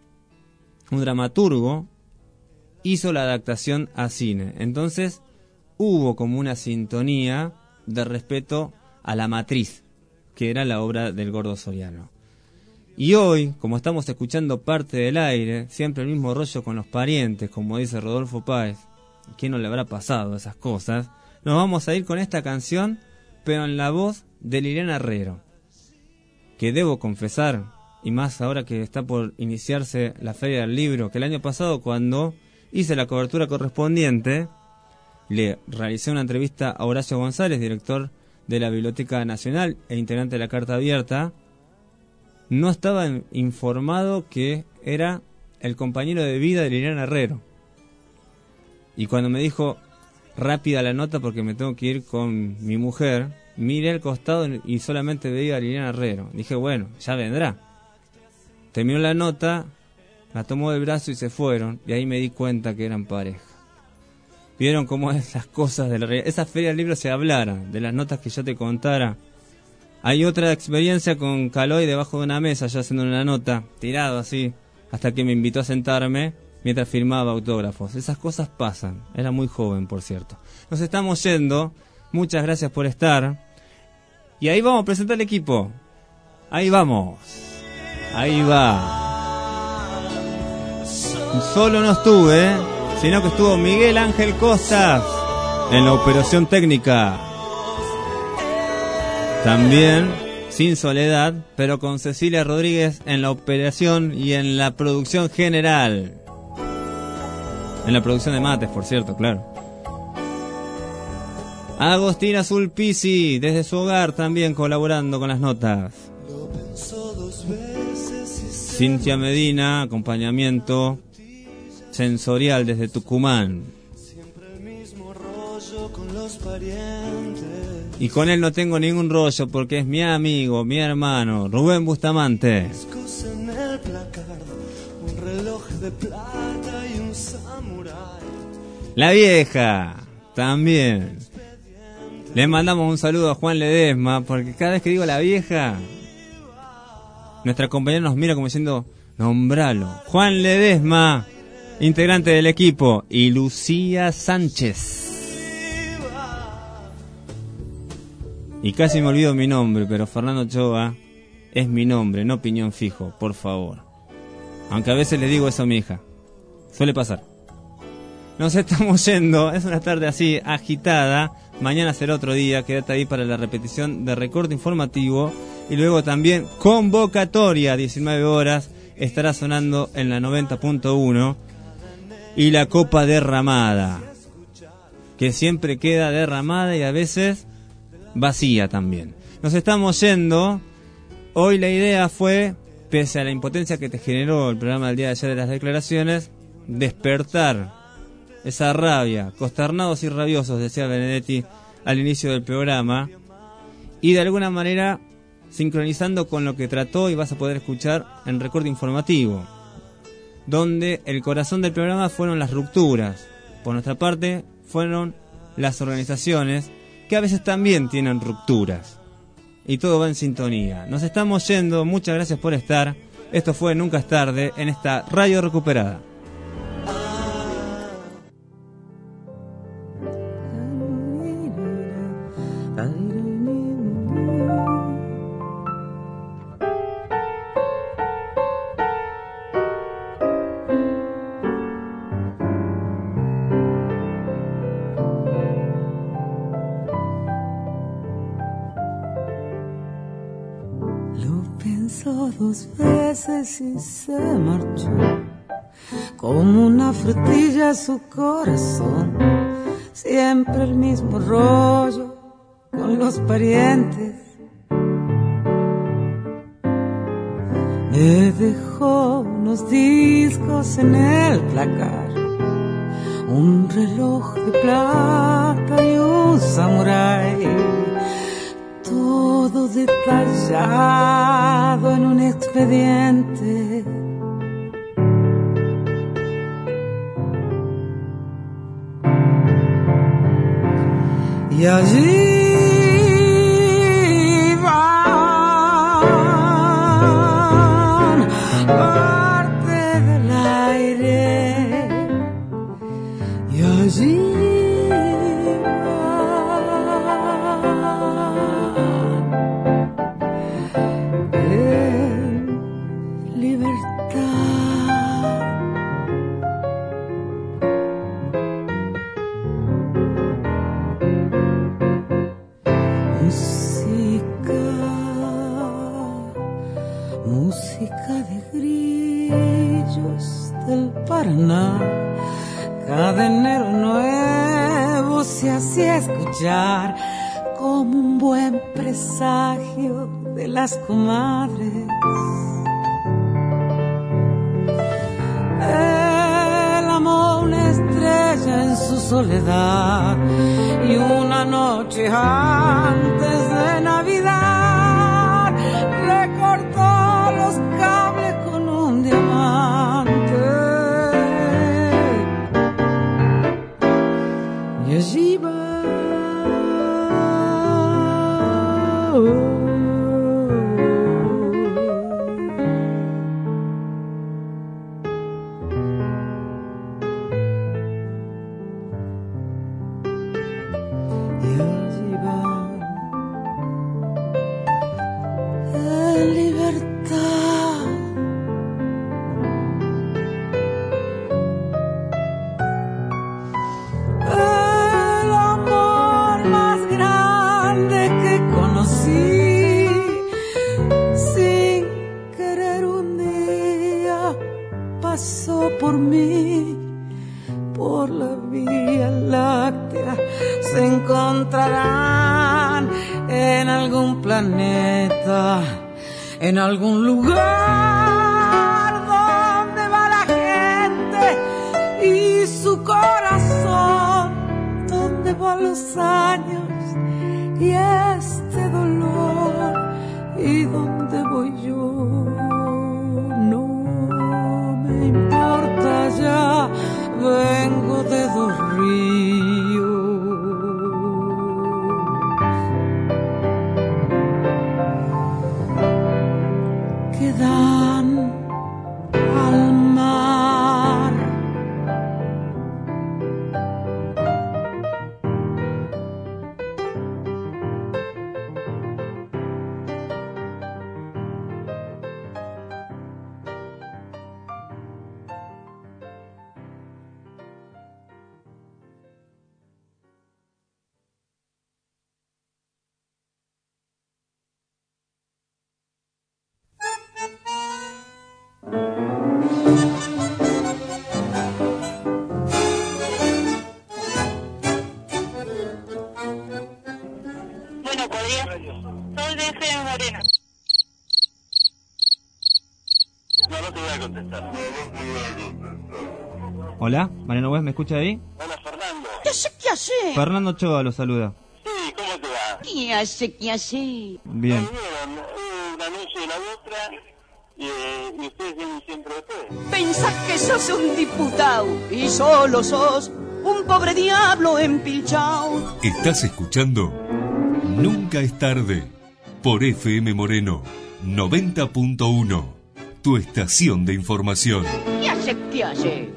Speaker 4: un dramaturgo, hizo la adaptación a cine. Entonces hubo como una sintonía de respeto a la matriz, que era la obra del Gordo Soriano. Y hoy, como estamos escuchando Parte del Aire, siempre el mismo rollo con los parientes, como dice Rodolfo Páez, ¿quién no le habrá pasado esas cosas? Nos vamos a ir con esta canción, pero en la voz de Liliana Herrero, que debo confesar, y más ahora que está por iniciarse la Feria del Libro, que el año pasado cuando hice la cobertura correspondiente, le realicé una entrevista a Horacio González, director de la Biblioteca Nacional e integrante de la Carta Abierta. No estaba informado que era el compañero de vida de Liliana Herrero. Y cuando me dijo, rápida la nota porque me tengo que ir con mi mujer, miré al costado y solamente veía a Liliana Herrero. Dije, bueno, ya vendrá. Terminó la nota, la tomó del brazo y se fueron. Y ahí me di cuenta que eran pareja. Vieron cómo es las cosas de la realidad. Esa Feria del Libro se hablara, de las notas que yo te contara. Hay otra experiencia con Caloi debajo de una mesa, yo haciendo una nota, tirado así, hasta que me invitó a sentarme mientras firmaba autógrafos. Esas cosas pasan. Era muy joven, por cierto. Nos estamos yendo. Muchas gracias por estar. Y ahí vamos a presentar el equipo. Ahí vamos. Ahí va. Solo no estuve, sino que estuvo Miguel Ángel Costas en la operación técnica. También sin Soledad, pero con Cecilia Rodríguez en la operación y en la producción general. En la producción de mates, por cierto, claro. Agostina Sulpici, desde su hogar también colaborando con las notas. Cintia Medina, acompañamiento sensorial desde Tucumán. Y con él no tengo ningún rollo porque es mi amigo, mi hermano, Rubén Bustamante. La vieja, también. Le mandamos un saludo a Juan Ledesma, porque cada vez que digo la vieja, nuestra compañera nos mira como diciendo, nombralo. Juan Ledesma, integrante del equipo, y Lucía Sánchez. Y casi me olvido mi nombre, pero Fernando Ochoa es mi nombre, no Piñón Fijo, por favor. Aunque a veces le digo eso a mi hija. Suele pasar. Nos estamos yendo, es una tarde así, agitada. Mañana será otro día, quédate ahí para la repetición de recorte informativo. Y luego también convocatoria, 19 horas, estará sonando en la 90.1. Y la copa derramada, que siempre queda derramada y a veces vacía también. Nos estamos yendo. Hoy la idea fue, pese a la impotencia que te generó el programa del día de ayer de las declaraciones, despertar esa rabia, consternados y rabiosos, decía Benedetti al inicio del programa, y de alguna manera sincronizando con lo que trató y vas a poder escuchar en recorte informativo, donde el corazón del programa fueron las rupturas. Por nuestra parte fueron las organizaciones, que a veces también tienen rupturas, y todo va en sintonía. Nos estamos yendo, muchas gracias por estar. Esto fue Nunca es Tarde en esta radio recuperada.
Speaker 7: Dos veces y se marchó como una frutilla su corazón, siempre el mismo rollo con los parientes. Me dejó unos discos en el placar, un reloj de plata y un samurái, todo detallado en un expediente. Y allí van parte del aire, y allí cada enero nuevo se hacía escuchar como un buen presagio de las comadres. Él amó una estrella en su soledad y una noche antes de Navidad le cortó los cables con un diamante. Y allí va en libertad. El amor más grande que conocí, sin querer un día pasó por mí, por la Vía Láctea se encontrarán en algún planeta, en algún lugar. su corazón, donde van los años y este dolor, y dónde voy yo, no me importa ya, vengo de dos ríos. Que dan al mar.
Speaker 3: Bueno, podría. Soy de FM Moreno.
Speaker 15: No, no te voy a contestar.
Speaker 4: Hola, Mariano West, ¿me escucha ahí?
Speaker 15: Hola, Fernando.
Speaker 9: ¿Qué hace?
Speaker 4: Fernando Ochoa lo saluda.
Speaker 15: Sí, ¿cómo te va?
Speaker 9: ¿Qué hace?
Speaker 4: Bien.
Speaker 15: Un anuncio de la otra y ustedes vienen siempre después.
Speaker 9: Pensás que sos un diputado y solo sos un pobre diablo empilchao.
Speaker 1: Estás escuchando Nunca es tarde por FM Moreno 90.1, tu estación de información.
Speaker 9: ¿Qué hace?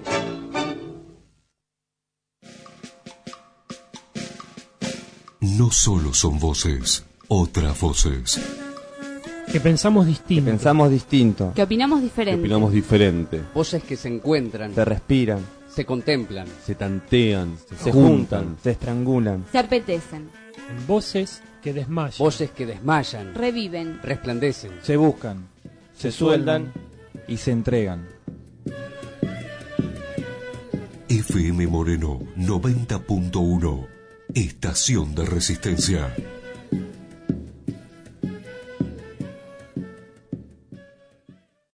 Speaker 1: No solo son voces, otras voces.
Speaker 11: Que pensamos distinto.
Speaker 22: Que opinamos diferente.
Speaker 5: Voces que se encuentran,
Speaker 4: Se respiran,
Speaker 5: se contemplan,
Speaker 12: Se tantean,
Speaker 4: se juntan, se estrangulan.
Speaker 22: Se apetecen.
Speaker 11: Voces que desmayan.
Speaker 5: voces que desmayan,
Speaker 22: Reviven.
Speaker 5: resplandecen.
Speaker 10: Se buscan, se sueldan y se entregan.
Speaker 1: FM Moreno 90.1, estación de resistencia.